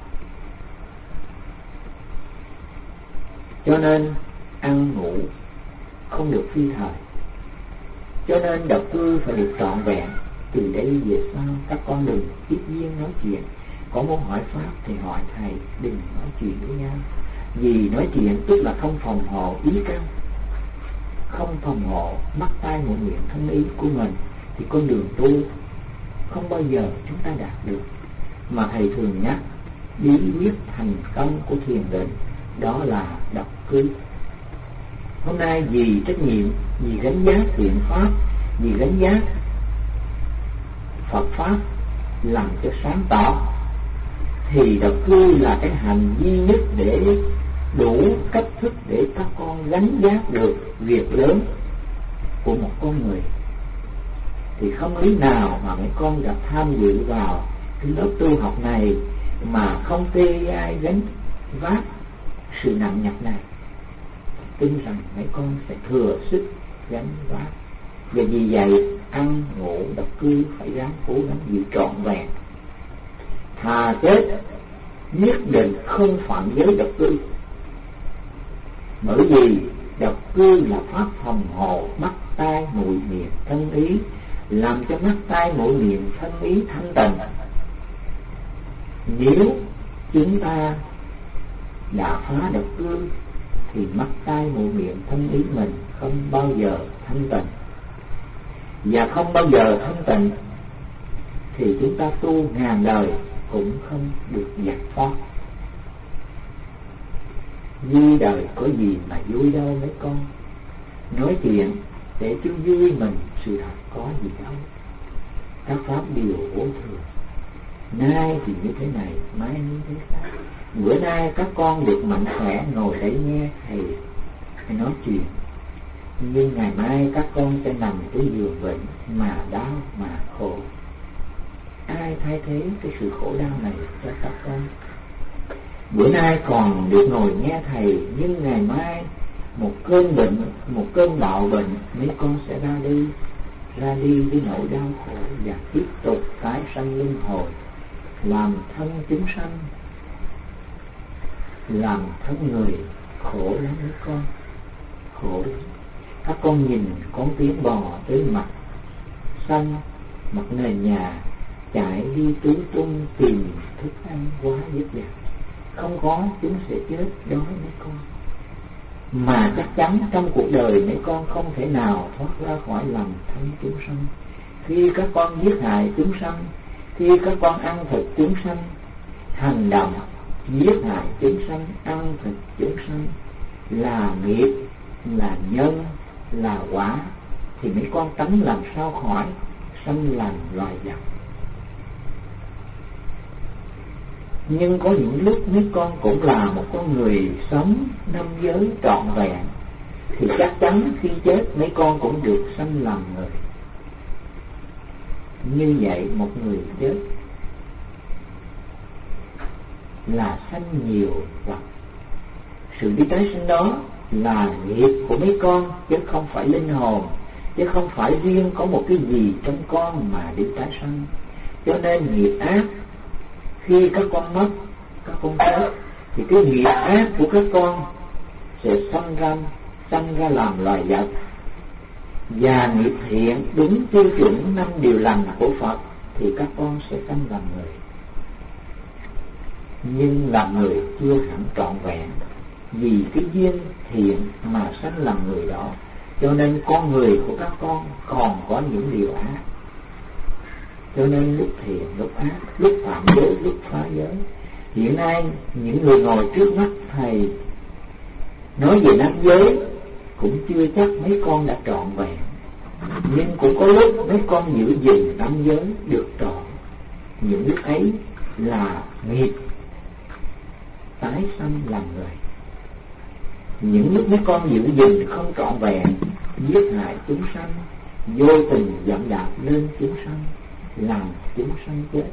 Speaker 2: Cho nên ăn ngủ không được phi thời. Cho nên độc cư phải được trọn vẹn. Từ đây về sau các con đừng tiếp viên nói chuyện. Có muốn hỏi pháp thì hỏi thầy, đừng nói chuyện với nhau. Vì nói chuyện tức là không phòng hộ ý căn, không phòng hộ mắt tai mũi miệng thân ý của mình, thì con đường tu không bao giờ chúng ta đạt được. Mà thầy thường nhắc bí quyết thành công của thiền định đó là độc cư. Hôm nay vì trách nhiệm, vì gánh giác thiện pháp, vì gánh giác Phật pháp làm cho sáng tỏ, thì độc cư là cái hành duy nhất để đủ cách thức để các con gánh giác được việc lớn của một con người. Thì không lý nào mà mấy con gặp tham dự vào cái lớp tu học này mà không tê ai gánh vác sự nặng nhọc này. Tin rằng mấy con sẽ thừa sức gánh vác. Và vì vậy ăn ngủ độc cư phải ráng cố gắng giữ trọn vẹn. Thà chết nhất định không phạm giới độc cư. Bởi vì độc cư là pháp phòng hộ mắt tai mũi miệng thân ý, làm cho mắt tai mũi miệng thân ý thanh tịnh. Nếu chúng ta đã phá độc cư thì mắt tai mũi miệng thân ý mình không bao giờ thanh tịnh. Và không bao giờ thanh tịnh thì chúng ta tu ngàn đời cũng không được giải thoát. Vui đời có gì mà vui đâu mấy con. Nói chuyện để cho vui mình, sự thật có gì đâu. Các pháp đều vô thường. Nay thì như thế này, mai như thế khác. Bữa nay các con được mạnh khỏe ngồi đấy nghe thầy nói chuyện, nhưng ngày mai các con sẽ nằm cái giường bệnh mà đau mà khổ. Ai thay thế cái sự khổ đau này cho các con? Bữa nay còn được ngồi nghe thầy, nhưng ngày mai một cơn bệnh, một cơn bạo bệnh, mấy con sẽ ra đi với nỗi đau khổ và tiếp tục tái sanh luân hồi, làm thân chúng sanh, làm thân người khổ lắm mấy con, khổ lắm. Các con nhìn con tiếng bò tới mặt xanh, mặt nền nhà, chạy đi tứ tung tìm thức ăn quá vất vả. Không có chúng sẽ chết đói mấy con. Mà chắc chắn trong cuộc đời mấy con không thể nào thoát ra khỏi lòng thân chúng sanh. Khi các con giết hại chúng sanh, khi các con ăn thịt chúng sanh, hành động giết hại chúng sanh, ăn thịt chúng sanh là nghiệp, là nhân, là quả, thì mấy con tánh làm sao khỏi sanh làm loài vật. Nhưng có những lúc mấy con cũng là một con người sống năm giới trọn vẹn, thì chắc chắn khi chết mấy con cũng được sanh làm người. Như vậy một người chết là sanh nhiều vật. Sự đi tái sinh đó là nghiệp của mấy con, chứ không phải linh hồn, chứ không phải riêng có một cái gì trong con mà đi tái sanh. Cho nên nghiệp ác, khi các con mất, các con chết, thì cái nghiệp ác của các con sẽ sanh ra làm loài vật. Và nghiệp thiện đúng tiêu chuẩn 5 điều lành của Phật thì các con sẽ sanh làm người. Nhưng làm người chưa hẳn trọn vẹn, vì cái duyên thiện mà sanh làm người đó, cho nên con người của các con còn có những điều ác. Cho nên lúc thiện, lúc ác, lúc phạm giới, lúc phá giới. Hiện nay những người ngồi trước mắt thầy nói về năm giới cũng chưa chắc mấy con đã trọn vẹn, nhưng cũng có lúc mấy con giữ gìn năm giới được trọn. Những lúc ấy là nghiệp tái sanh làm người. Những lúc mấy con giữ gìn không trọn vẹn, giết hại chúng sanh, vô tình dẫm đạp lên chúng sanh, làm chúng sanh chết.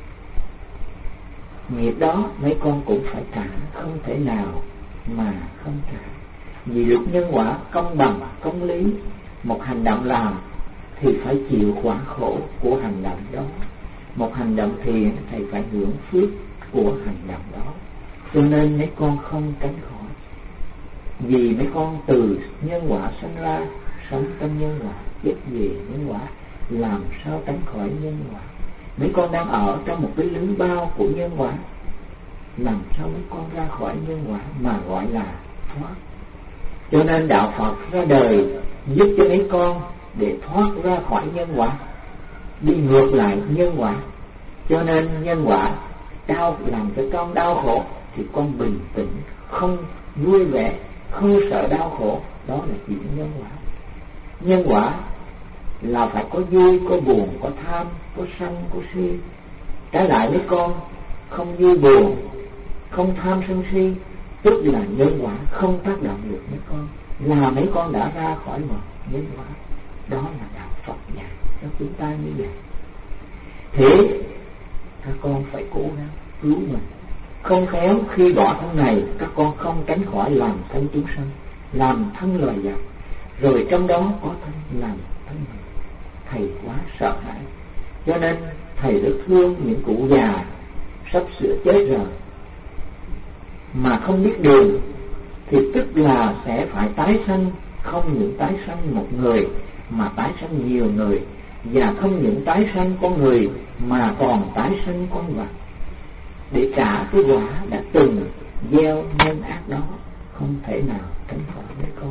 Speaker 2: Nghiệp đó mấy con cũng phải trả, không thể nào mà không trả. Vì luật nhân quả công bằng, công lý, một hành động làm thì phải chịu quả khổ của hành động đó. Một hành động thiện thầy phải hưởng phước của hành động đó. Cho nên mấy con không tránh khỏi. Vì mấy con từ nhân quả sinh ra, sống trong nhân quả, chết về nhân quả, làm sao tránh khỏi nhân quả. Mấy con đang ở trong một cái lưới bao của nhân quả, làm sao mấy con ra khỏi nhân quả mà gọi là thoát. Cho nên đạo Phật ra đời giúp cho mấy con để thoát ra khỏi nhân quả, đi ngược lại nhân quả. Cho nên nhân quả đau làm cho con đau khổ thì con bình tĩnh, không vui vẻ, không sợ đau khổ. Đó là chuyện nhân quả. Nhân quả là phải có vui, có buồn, có tham, có sân, có si. Trái lại mấy con không vui buồn, không tham sân si, tức là nhân quả không tác động được mấy con, là mấy con đã ra khỏi một nhân quả. Đó là đạo Phật dạy cho chúng ta như vậy. Thế các con phải cố gắng cứu mình. Không khéo khi bỏ thân này, các con không tránh khỏi làm thân chúng sanh, làm thân loài vật, rồi trong đó có thân làm thân người. Thầy quá sợ hãi, cho nên thầy rất thương những cụ già sắp sửa chết rồi mà không biết đường, thì tức là sẽ phải tái sanh. Không những tái sanh một người mà tái sanh nhiều người, và không những tái sanh con người mà còn tái sanh con vật, để trả cái quả đã từng gieo nhân ác đó. Không thể nào tránh khỏi mấy con.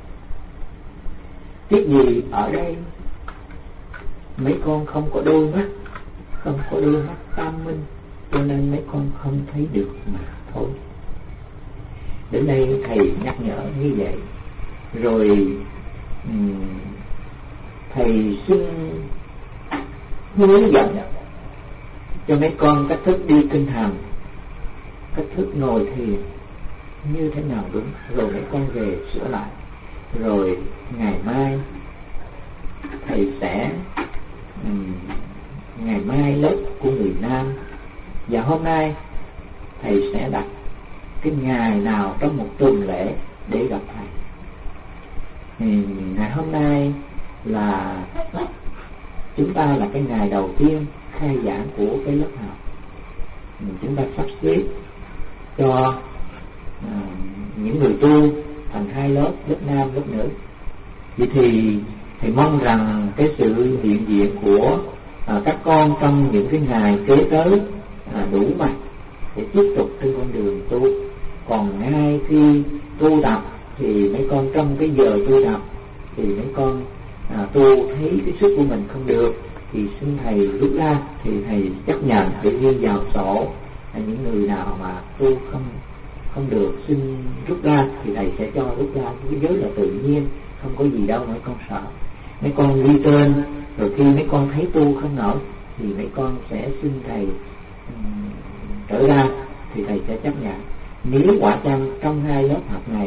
Speaker 2: Tiếc gì ở đây mấy con không có đôi mắt, không có đôi mắt tam minh, cho nên mấy con không thấy được mà thôi. Đến đây thầy nhắc nhở như vậy. Rồi thầy xin hướng dẫn cho mấy con cách thức đi kinh hành, cách thức ngồi thiền như thế nào đúng, rồi mấy con về sửa lại. Rồi ngày mai thầy sẽ ngày mai lớp của người nam, và hôm nay thầy sẽ đặt cái ngày nào trong một tuần lễ để gặp thầy. Ngày hôm nay là chúng ta là cái ngày đầu tiên khai giảng của cái lớp học. Chúng ta sắp xếp cho những người tu thành hai lớp nam lớp nữ. Vậy thì thầy mong rằng cái sự hiện diện của các con trong những cái ngày kế tới đủ mạnh để tiếp tục trên con đường tu. Còn ngay khi tu tập thì mấy con trong cái giờ tu tập thì mấy con tu thấy cái sức của mình không được thì xin thầy rút ra, thì thầy chấp nhận để ghi vào sổ. Những người nào mà tu không được xin rút ra thì thầy sẽ cho rút ra. Cái giới là tự nhiên, không có gì đâu mấy con sợ. Mấy con ghi tên, rồi khi mấy con thấy tu không nổi thì mấy con sẽ xin thầy trở ra, thì thầy sẽ chấp nhận. Nếu quả chăng trong hai lớp học này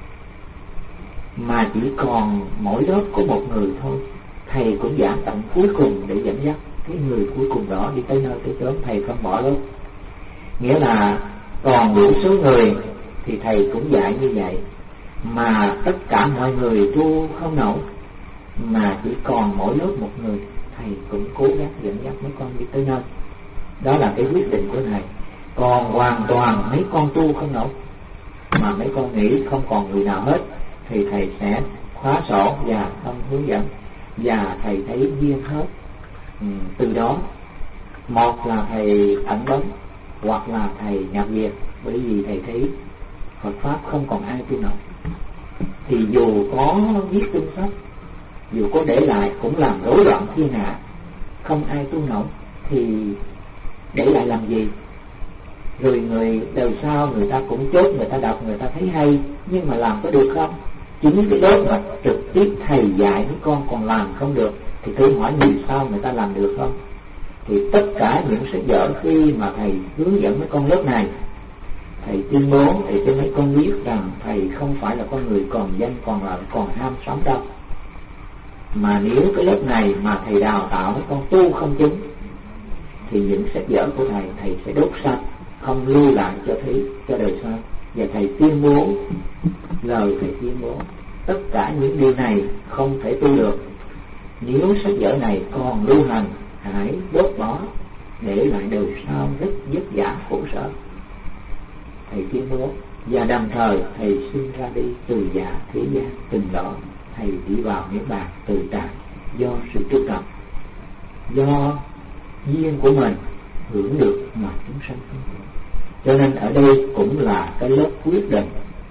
Speaker 2: mà chỉ còn mỗi lớp có một người thôi, thầy cũng giảng tận cuối cùng để dẫn dắt cái người cuối cùng đó đi tới nơi tới chốn. Thầy không bỏ lớp, nghĩa là còn đủ số người thì thầy cũng dạy như vậy. Mà tất cả mọi người tu không nổi mà chỉ còn mỗi lớp một người, thầy cũng cố gắng dẫn dắt mấy con đi tới nơi. Đó là cái quyết định của thầy. Còn hoàn toàn mấy con tu không nổi mà mấy con nghĩ không còn người nào hết thì thầy sẽ khóa sổ và không hướng dẫn, và thầy thấy duyên hết. Từ đó một là thầy ẩn bóng hoặc là thầy nhập viện, bởi vì thầy thấy Phật pháp không còn ai tu nổi. Thì dù có viết kinh sách, dù có để lại cũng làm rối loạn thiên hạ, không ai tu nổi thì để lại làm gì? Rồi người đời sau người ta cũng chốt, người ta đọc, người ta thấy hay, nhưng mà làm có được không? Chính cái đó mà trực tiếp thầy dạy mấy con còn làm không được thì thử hỏi người sau người ta làm được không? Thì tất cả những sách vở khi mà thầy hướng dẫn mấy con lớp này, thầy tuyên bố để cho mấy con biết rằng thầy không phải là con người còn danh còn ham sống đâu. Mà nếu cái lớp này mà thầy đào tạo mấy con tu không chứng thì những sách vở của thầy sẽ đốt sạch, không lưu lại cho đời sau. Và thầy tuyên bố, lời thầy tuyên bố tất cả những điều này không thể tu được. Nếu sách vở này còn lưu hành, hãy đốt bỏ, để lại đời sau rất vất vả khổ sở. Thầy tuyên bố. Và đồng thời thầy sinh ra đi từ giả thế gian. Từng đó thầy đi vào niết bàn từ tại do sự tu tập, do duyên của mình hưởng được mà chúng sanh không hưởng. Cho nên ở đây cũng là cái lớp quyết định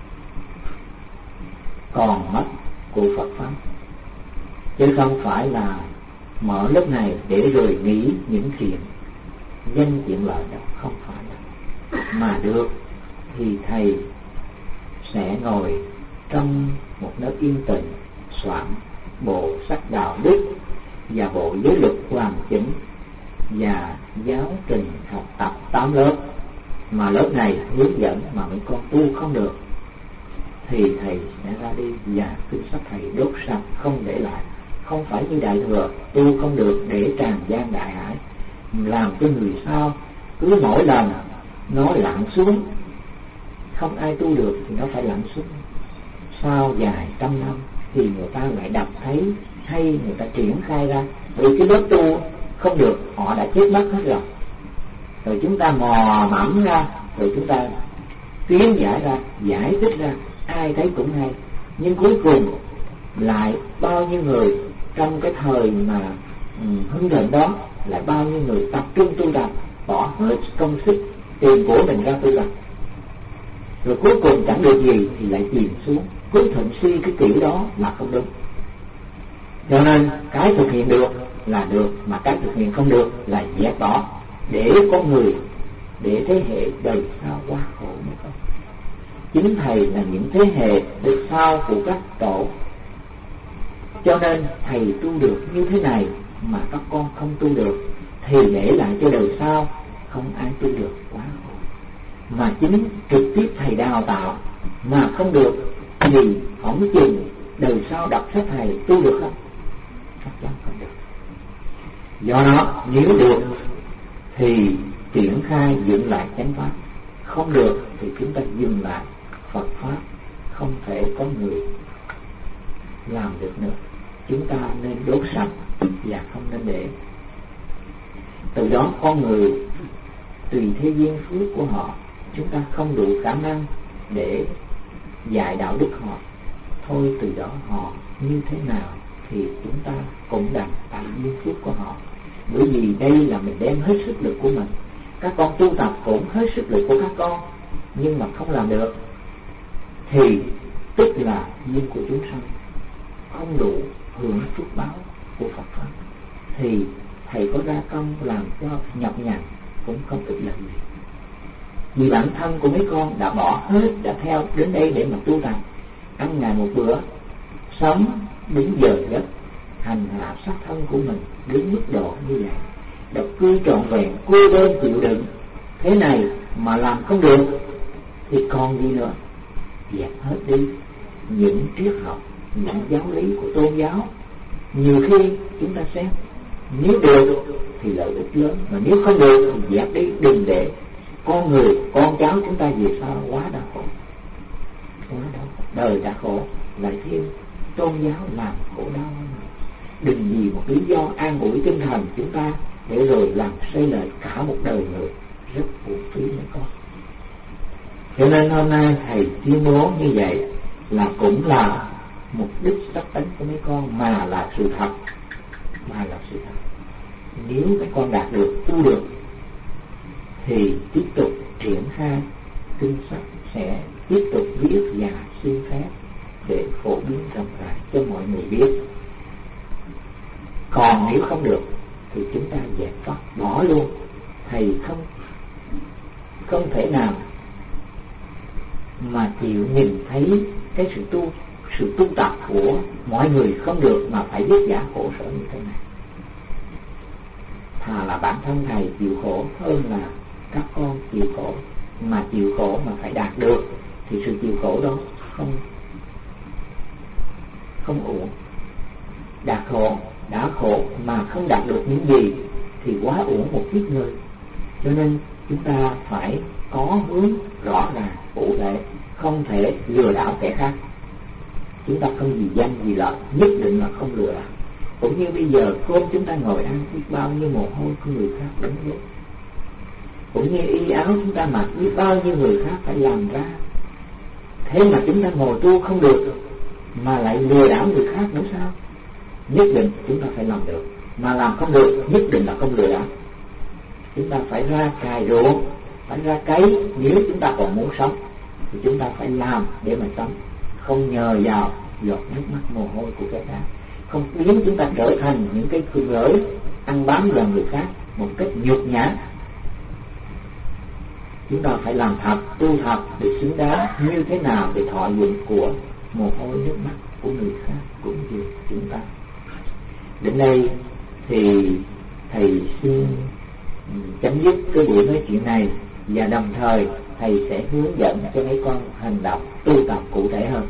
Speaker 2: còn mất của Phật pháp, chứ không phải là mở lớp này để rồi nghĩ những chuyện danh chuyện lợi đâu, không phải đâu. Mà được thì thầy sẽ ngồi trong một nơi yên tĩnh, soạn bộ sách đạo đức và bộ giới luật hoàn chỉnh và giáo trình học tập 8 lớp. Mà lớp này hướng dẫn mà mấy con tu không được thì thầy sẽ ra đi và kinh sách thầy đốt sạch, không để lại. Không phải như Đại Thừa tu không được để tràn gian đại hải, làm cho người sau cứ mỗi lần nó lặn xuống, không ai tu được thì nó phải lặn xuống. Sau vài trăm năm thì người ta lại đọc thấy hay, người ta triển khai ra. Vì cái lớp tu không được họ đã chết mất hết rồi. Rồi chúng ta mò mẫm ra, rồi chúng ta tiến giải ra, giải thích ra, ai thấy cũng hay. Nhưng cuối cùng lại bao nhiêu người trong cái thời mà hưng thịnh đó, lại bao nhiêu người tập trung tu tập, bỏ hết công sức tiền của mình ra tu tập, rồi cuối cùng chẳng được gì thì lại chìm xuống. Cứ thuận suy cái kiểu đó là không đúng. Cho nên cái thực hiện được là được, mà cái thực hiện không được là dẹp bỏ, để con người, để thế hệ đời sau quá khổ nữa không. Chính thầy là những thế hệ đời sau của các tổ. Cho nên thầy tu được như thế này mà các con không tu được thì để lại cho đời sau không ai tu được, quá khổ. Mà chính trực tiếp thầy đào tạo mà không được thì không chừng đời sau đọc sách thầy tu được không? Chắc chắn không được. Do đó nếu được thì triển khai dựng lại chánh pháp, không được thì chúng ta dừng lại Phật pháp, không thể có người làm được nữa. Chúng ta nên đốt sạch và không nên để. Từ đó con người tùy theo duyên phước của họ, chúng ta không đủ khả năng để dạy đạo đức họ. Thôi từ đó họ như thế nào thì chúng ta cũng đành tại duyên phước của họ. Bởi vì đây là mình đem hết sức lực của mình. Các con tu tập cũng hết sức lực của các con, nhưng mà không làm được thì tức là duyên của chúng sanh không đủ hưởng phước báo của Phật pháp, thì thầy có ra công làm cho nhọc nhằn cũng không ích lợi gì. Vì bản thân của mấy con đã bỏ hết, đã theo đến đây để mà tu tập, ăn ngày một bữa, sống đúng giờ giấc, hành hạ sát thân của mình đến mức độ như vậy, độc cư trọn vẹn, cô đơn chịu đựng. Thế này mà làm không được thì còn gì nữa? Dẹp hết đi những triết học, những giáo lý của tôn giáo. Nhiều khi chúng ta xem, nếu được thì lợi ích lớn, mà nếu không được thì dẹp đi, đừng để con người, con cháu chúng ta về sau quá đau khổ. Quá đau khổ. Đời đã khổ, lại thêm tôn giáo làm khổ đau. Đừng vì một lý do an ủi tinh thần chúng ta để rồi làm xây lại cả một đời người, rất uổng phí mấy con. Cho nên hôm nay thầy tuyên bố như vậy là cũng là mục đích sắc tánh của mấy con, mà là sự thật, mà là sự thật. Nếu mấy con đạt được, tu được thì tiếp tục triển khai kinh sách, sẽ tiếp tục viết và xin phép để phổ biến rộng rãi cho mọi người biết. Còn nếu không được thì chúng ta dẹp tắt, bỏ luôn. Thầy không thể nào mà chịu nhìn thấy cái sự tu tập của mọi người không được mà phải vất vả khổ sở như thế này. Thà là bản thân thầy chịu khổ hơn là các con chịu khổ. Mà chịu khổ mà phải đạt được thì sự chịu khổ đó không uổng. Đã khổ mà không đạt được những gì thì quá uổng một kiếp người. Cho nên chúng ta phải có hướng rõ ràng, cụ thể, không thể lừa đảo kẻ khác. Chúng ta không vì danh vì lợi, nhất định là không lừa đảo. Cũng như bây giờ cơm chúng ta ngồi ăn biết bao nhiêu mồ hôi của người khác đóng góp, cũng như y áo chúng ta mặc biết bao nhiêu người khác phải làm ra. Thế mà chúng ta ngồi tu không được mà lại lừa đảo người khác nữa sao? Nhất định chúng ta phải làm được, mà làm không được nhất định là không lừa đảo. Chúng ta phải ra cày ruộng, phải ra cấy. Nếu chúng ta còn muốn sống thì chúng ta phải làm để mà sống, không nhờ vào giọt nước mắt mồ hôi của kẻ khác, không biến chúng ta trở thành những cái khương rỡi ăn bám vào người khác một cách nhục nhã. Chúng ta phải làm thật, tu thật để xứng đáng như thế nào để thọ dụng của mồ hôi nước mắt của người khác cũng như chúng ta. Đến đây thì thầy xin chấm dứt cái buổi nói chuyện này, và đồng thời thầy sẽ hướng dẫn cho mấy con hành động tu tập cụ thể hơn.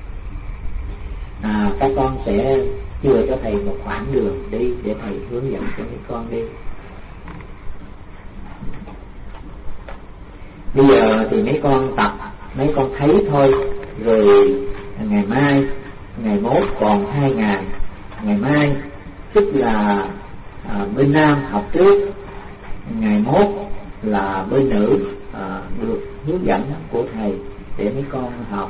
Speaker 2: Các con sẽ chừa cho thầy một khoảng đường đi để thầy hướng dẫn cho mấy con đi. Bây giờ thì mấy con tập, mấy con thấy thôi, rồi ngày mai, ngày mốt còn 2 ngày. Ngày mai tức là bên nam học trước, ngày mốt là bên nữ được hướng dẫn của thầy để mấy con học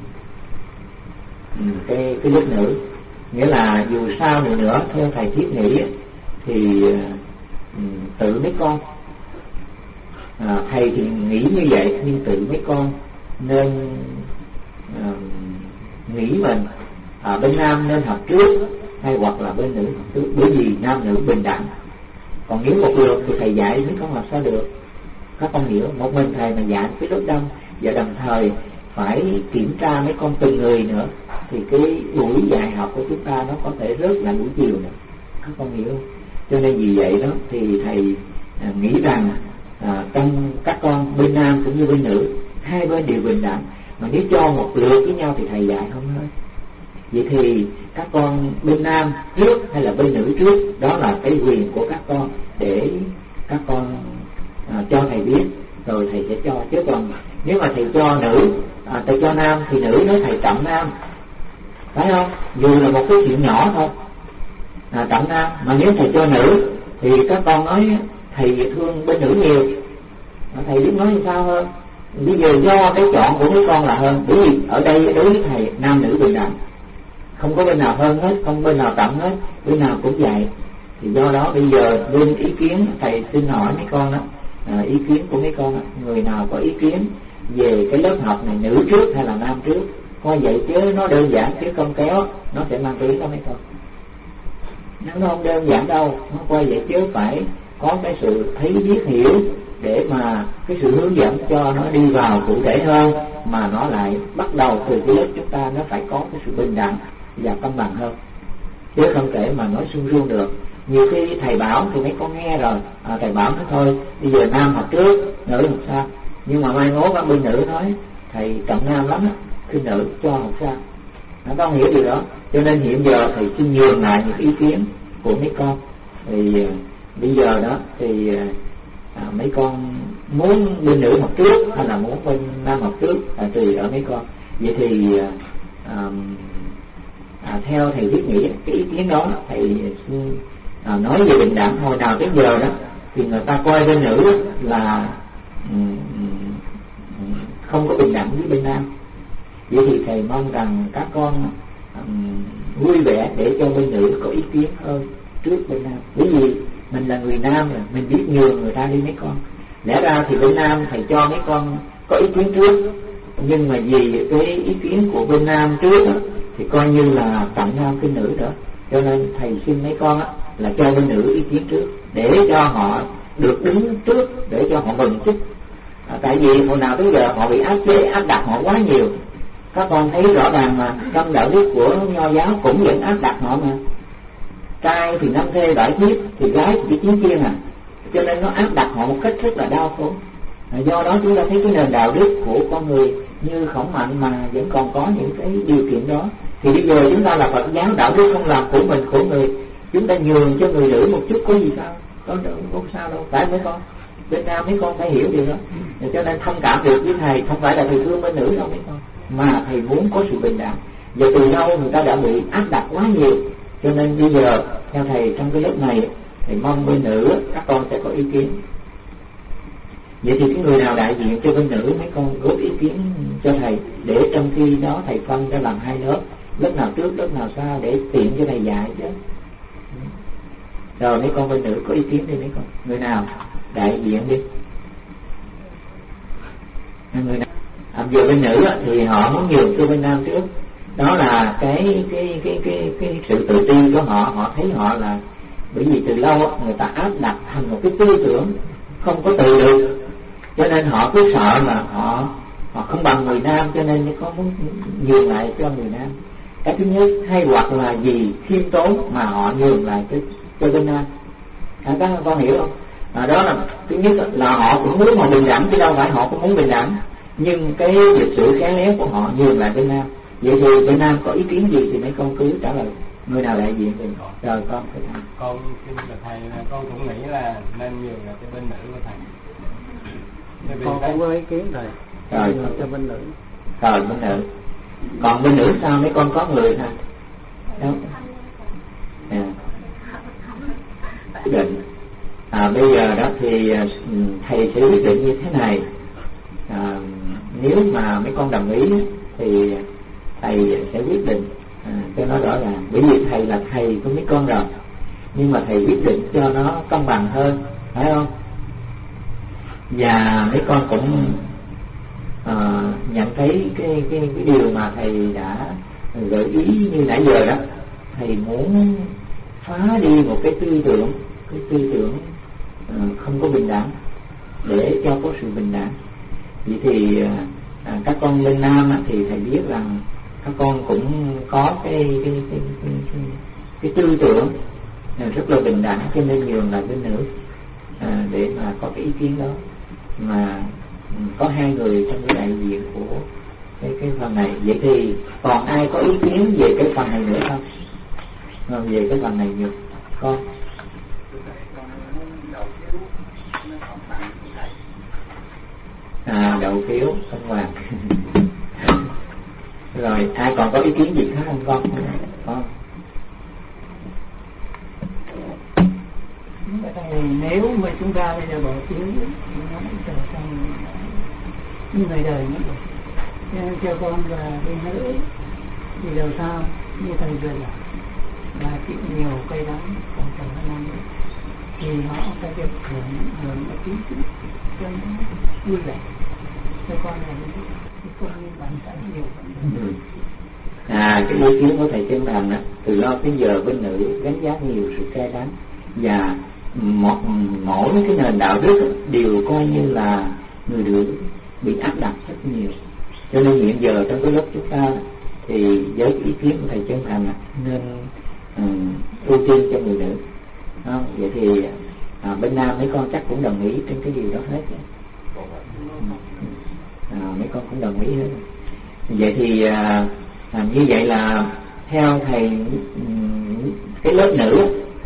Speaker 2: cái lớp nữ. Nghĩa là dù sao nữa theo thầy thiết nghĩ thì tự mấy con, thầy thì nghĩ như vậy, nhưng tự mấy con nên nghĩ mình bên nam nên học trước hay hoặc là bên nữ học trước, bởi vì nam nữ bình đẳng. Còn nếu một lượt thì thầy dạy mấy con làm sao được? Các con hiểu, một mình thầy mà dạy cái lớp đông, và đồng thời phải kiểm tra mấy con từng người nữa, thì cái buổi dạy học của chúng ta nó có thể rớt lại buổi chiều nữa. Các con hiểu không? Cho nên vì vậy đó thì thầy nghĩ rằng trong các con bên nam cũng như bên nữ, hai bên đều bình đẳng. Mà nếu cho một lượt với nhau thì thầy dạy không hết. Vậy thì các con bên nam trước hay là bên nữ trước, đó là cái quyền của các con để các con cho thầy biết, rồi thầy sẽ cho. Chứ còn nếu mà thầy cho nữ, thầy cho nam thì nữ nói thầy trọng nam, phải không? Dù là một cái chuyện nhỏ thôi, trọng nam. Mà nếu thầy cho nữ thì các con nói thầy thương bên nữ nhiều, thầy biết nói sao hơn. Bây giờ do cái chọn của mấy con là hơn, bởi vì ở đây đối với thầy nam nữ bình đẳng, không có bên nào hơn hết, không bên nào tặng hết, bên nào cũng vậy. Thì do đó bây giờ bên ý kiến thầy xin hỏi mấy con đó, ý kiến của mấy con đó, người nào có ý kiến về cái lớp học này, nữ trước hay là nam trước? Coi vậy chứ nó đơn giản chứ không kéo nó sẽ mang tiếng đó mấy con. Nó không đơn giản đâu, nó coi vậy chứ phải có cái sự thấy biết hiểu để mà cái sự hướng dẫn cho nó đi vào cụ thể hơn, mà nó lại bắt đầu từ cái lớp chúng ta nó phải có cái sự bình đẳng và cân bằng hơn, chứ không thể mà nói suông suông được. Nhiều khi thầy bảo thì mấy con nghe rồi, thầy bảo nói thôi bây giờ nam học trước, nữ học sau, nhưng mà mai mốt bên nữ nói thầy trọng nam lắm á, khi nữ cho học sau, nó con hiểu điều đó. Cho nên hiện giờ thầy xin nhường lại những ý kiến của mấy con. Thì bây giờ đó thì mấy con muốn bên nữ học trước hay là muốn bên nam học trước tùy ở mấy con. Vậy thì theo thầy thiết nghĩ cái ý kiến đó thầy nói về bình đẳng hồi nào tới giờ đó thì người ta coi bên nữ là không có bình đẳng với bên nam. Vậy thì thầy mong rằng các con vui vẻ để cho bên nữ có ý kiến hơn trước bên nam, bởi vì mình là người nam rồi, mình biết nhường người ta đi mấy con. Lẽ ra thì bên nam thầy cho mấy con có ý kiến trước, nhưng mà vì cái ý kiến của bên nam trước đó, thì coi như là tặng nam cái nữ đó. Cho nên thầy xin mấy con là cho bên nữ ý kiến trước để cho họ được đứng trước, để cho họ mừng chút. Tại vì hồi nào tới giờ họ bị áp chế, áp đặt họ quá nhiều. Các con thấy rõ ràng mà trong đạo đức của Nho giáo cũng vẫn áp đặt họ mà. Trai thì 5 thê 7 thiếp, thì gái thì chỉ 9 chiên à. Cho nên nó áp đặt họ một cách rất là đau khổ. Do đó chúng ta thấy cái nền đạo đức của con người như Khổng Mạnh mà vẫn còn có những cái điều kiện đó. Thì bây giờ chúng ta là Phật giáo, đạo đức không làm của mình của người, chúng ta nhường cho người nữ một chút có gì sao, có sao đâu, phải mấy con. Bên nam mấy con phải hiểu điều đó. Cho nên thông cảm được với thầy, không phải là thầy thương bên nữ đâu mấy con, mà thầy muốn có sự bình đẳng. Và từ lâu người ta đã bị áp đặt quá nhiều. Cho nên bây giờ theo thầy trong cái lớp này, thầy mong bên nữ các con sẽ có ý kiến. Vậy thì cái người nào đại diện cho bên nữ mấy con góp ý kiến cho thầy, để trong khi đó thầy phân ra làm 2 lớp, lớp nào trước lớp nào sau để tiện cho thầy dạy chứ. Rồi mấy con bên nữ có ý kiến đi mấy con. Người nào đại diện đi. Người nào giờ bên nữ thì họ muốn nhường cho bên nam trước. Đó là cái sự tự ti của họ. Họ thấy họ là bởi vì từ lâu người ta áp đặt thành một cái tư tưởng không có tự được, cho nên họ cứ sợ là họ không bằng người nam, cho nên mới có muốn nhường lại cho người nam. Cái thứ nhất, hay hoặc là vì khiêm tốn mà họ nhường lại cho bên nam. Các con hiểu không? Đó là thứ nhất là họ cũng muốn họ bình đẳng, chứ đâu phải họ cũng muốn bình đẳng, nhưng cái lịch sự khéo léo của họ nhường lại bên nam. Vậy thì bên nam có ý kiến gì thì mấy con cứ trả lời. Người nào đại diện thì rồi con phải thầy.
Speaker 3: Con xin là thầy, con cũng nghĩ là nên nhường lại cho bên nữ của thầy.
Speaker 4: Con cũng có ý kiến rồi.
Speaker 2: Rồi
Speaker 4: cho bên nữ.
Speaker 2: Rồi bên nữ. Còn bên nữ sao mấy con có người hả? Đâu? Định. Bây giờ đó thì thầy sẽ quyết định như thế này. Nếu mà mấy con đồng ý thì thầy sẽ quyết định cho nó rõ ràng, bởi vì thầy là thầy của mấy con rồi, nhưng mà thầy quyết định cho nó công bằng hơn, phải không? Và mấy con cũng nhận thấy cái điều mà thầy đã gợi ý như nãy giờ đó. Thầy muốn phá đi một cái tư tưởng không có bình đẳng để cho có sự bình đẳng. Vậy thì các con bên nam thì thầy biết rằng các con cũng có cái tư tưởng rất là bình đẳng, cho nên nhường lại bên nữ để mà có cái ý kiến đó. Mà có 2 người trong cái đại diện của cái phần này. Vậy thì còn ai có ý kiến về cái phần này nữa không? Về cái phần này nhiều con. Đậu phiếu không hoàng. Rồi ai còn có ý kiến gì khác không con?
Speaker 4: Nếu mà chúng ta bây giờ bỏ phiếu
Speaker 5: như người đời nữa. Cho nên cho con là bên nữ thì đầu sao như thầy vừa là chịu nhiều cây đắng còn cần năm nữa thì họ phải được hưởng một tí cho nó vui vẻ. Cho con là như thế, con nên bản thân nhiều vấn đề.
Speaker 2: Cái ý kiến của thầy Chân Thành á, từ lo tới giờ bên nữ đánh giá nhiều sự cay đắng, và mỗi cái nền đạo đức đều coi như là người nữ bị áp đặt rất nhiều. Cho nên hiện giờ trong cái lớp chúng ta thì với ý kiến của thầy Chân Thành nên ưu tiên cho người nữ. Vậy thì bên nam mấy con chắc cũng đồng ý trên cái điều đó hết. Mấy con cũng đồng ý hết. Vậy thì như vậy là theo thầy, cái lớp nữ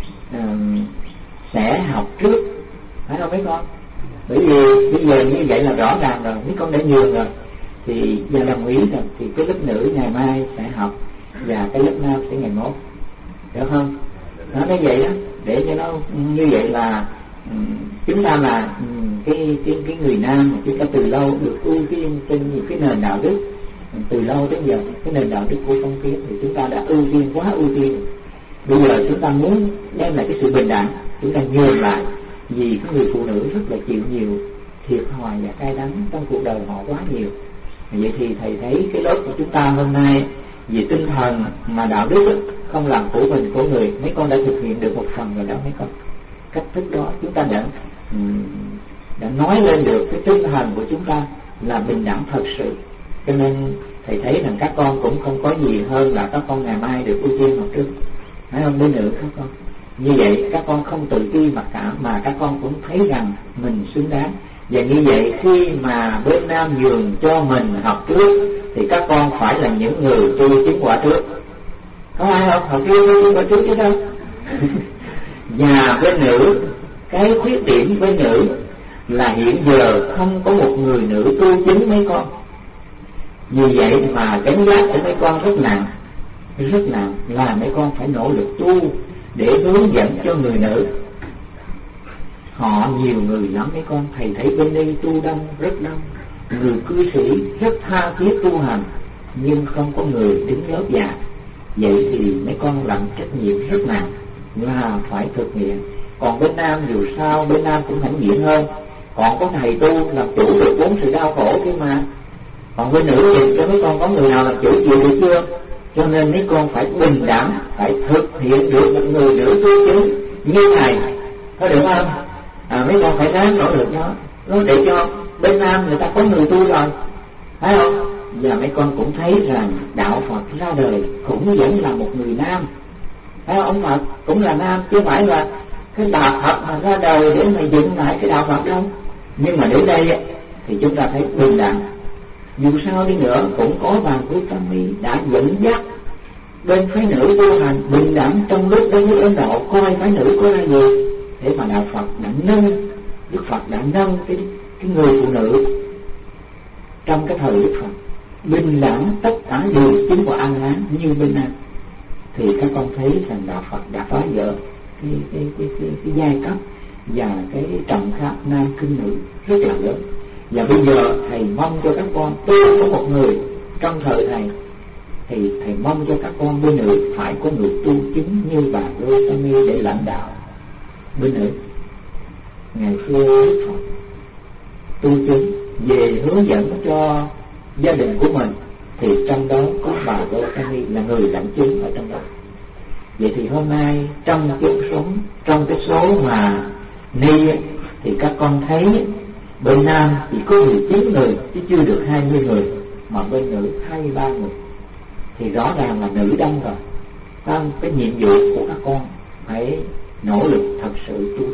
Speaker 2: sẽ học trước, phải không mấy con? Bởi vì bây giờ như vậy là rõ ràng rồi, mấy con đã nhường rồi thì giờ đồng ý rồi, thì cái lớp nữ ngày mai sẽ học và cái lớp nam sẽ ngày mốt, được không? Nó nói vậy đó, để cho nó như vậy là chúng ta là cái người nam mà chúng ta từ lâu được ưu tiên trên những cái nền đạo đức, từ lâu đến giờ cái nền đạo đức của phong kiến thì chúng ta đã ưu tiên, quá ưu tiên. Bây giờ chúng ta muốn đem lại cái sự bình đẳng, chúng ta nhường lại, vì cái người phụ nữ rất là chịu nhiều thiệt thòi và cay đắng trong cuộc đời họ quá nhiều. Vậy thì thầy thấy cái lớp của chúng ta hôm nay về tinh thần mà đạo đức không làm khổ mình của người, mấy con đã thực hiện được một phần rồi đó mấy con. Cách thức đó chúng ta đã nói lên được cái tinh thần của chúng ta là bình đẳng thật sự. Cho nên thầy thấy rằng các con cũng không có gì hơn là các con ngày mai được ưu tiên học trước, phải không bên nữ các con? Như vậy các con không tự ti mặc cảm, mà các con cũng thấy rằng mình xứng đáng. Và như vậy khi mà bên nam nhường cho mình học trước thì các con phải là những người tu chứng quả trước. Có ai không? Học chưa quả trước chứ đâu. Và bên nữ, cái khuyết điểm bên nữ là hiện giờ không có một người nữ tu chứng mấy con. Vì vậy mà gánh vác của mấy con rất nặng, là mấy con phải nỗ lực tu để hướng dẫn cho người nữ. Họ nhiều người lắm mấy con, thầy thấy bên đây tu đông, rất đông, người cư sĩ rất tha thiết tu hành, nhưng không có người đứng lớp dạy. Vậy thì mấy con làm trách nhiệm rất nặng là phải thực hiện. Còn bên nam dù sao, bên nam cũng hãnh diện hơn, còn có thầy tu làm chủ được 4 sự đau khổ kia mà. Còn bên nữ thì cho mấy con có người nào làm chủ chịu được chưa? Cho nên mấy con phải bình đẳng, phải thực hiện được một người nữ tu chứng như thầy, có được không? Mấy con phải ráng nỗ lực nó để cho bên nam người ta có người tu rồi, phải không? Và mấy con cũng thấy rằng đạo Phật ra đời cũng vẫn là một người nam, phải không? Ông Phật cũng là nam, chứ không phải là cái đạo Phật mà ra đời để mà dựng lại cái đạo Phật đâu. Nhưng mà đến đây thì chúng ta thấy bình đẳng. Dù sao đi nữa cũng có bà Gautami đã dẫn dắt bên phái nữ tu hành bình đẳng trong lúc đến với Ấn Độ, coi phái nữ có ra gì. Thế mà đạo Phật đã nâng, Đức Phật đã nâng cái người phụ nữ trong cái thời Đức Phật bình đẳng tất cả đều chứng của an hán như bên nam. Thì các con thấy rằng đạo Phật đã phá vỡ cái giai cấp và cái trọng khác nam kinh nữ rất là lớn. Và bây giờ thầy mong cho các con, tôi có một người trong thời thầy, thì thầy mong cho các con bên nữ phải có người tu chứng như bà Gautami để lãnh đạo bên nữ. Ngày xưa Đức Phật tu chứng về hướng dẫn cho gia đình của mình, thì trong đó có bà Gautami là người lãnh chứng ở trong đó. Vậy thì hôm nay trong cái số mà ni thì các con thấy bên nam chỉ có 19 người chứ chưa được 20 người, mà bên nữ 23 người, thì rõ ràng là nữ đông rồi. Cái nhiệm vụ của các con phải nỗ lực thật sự tu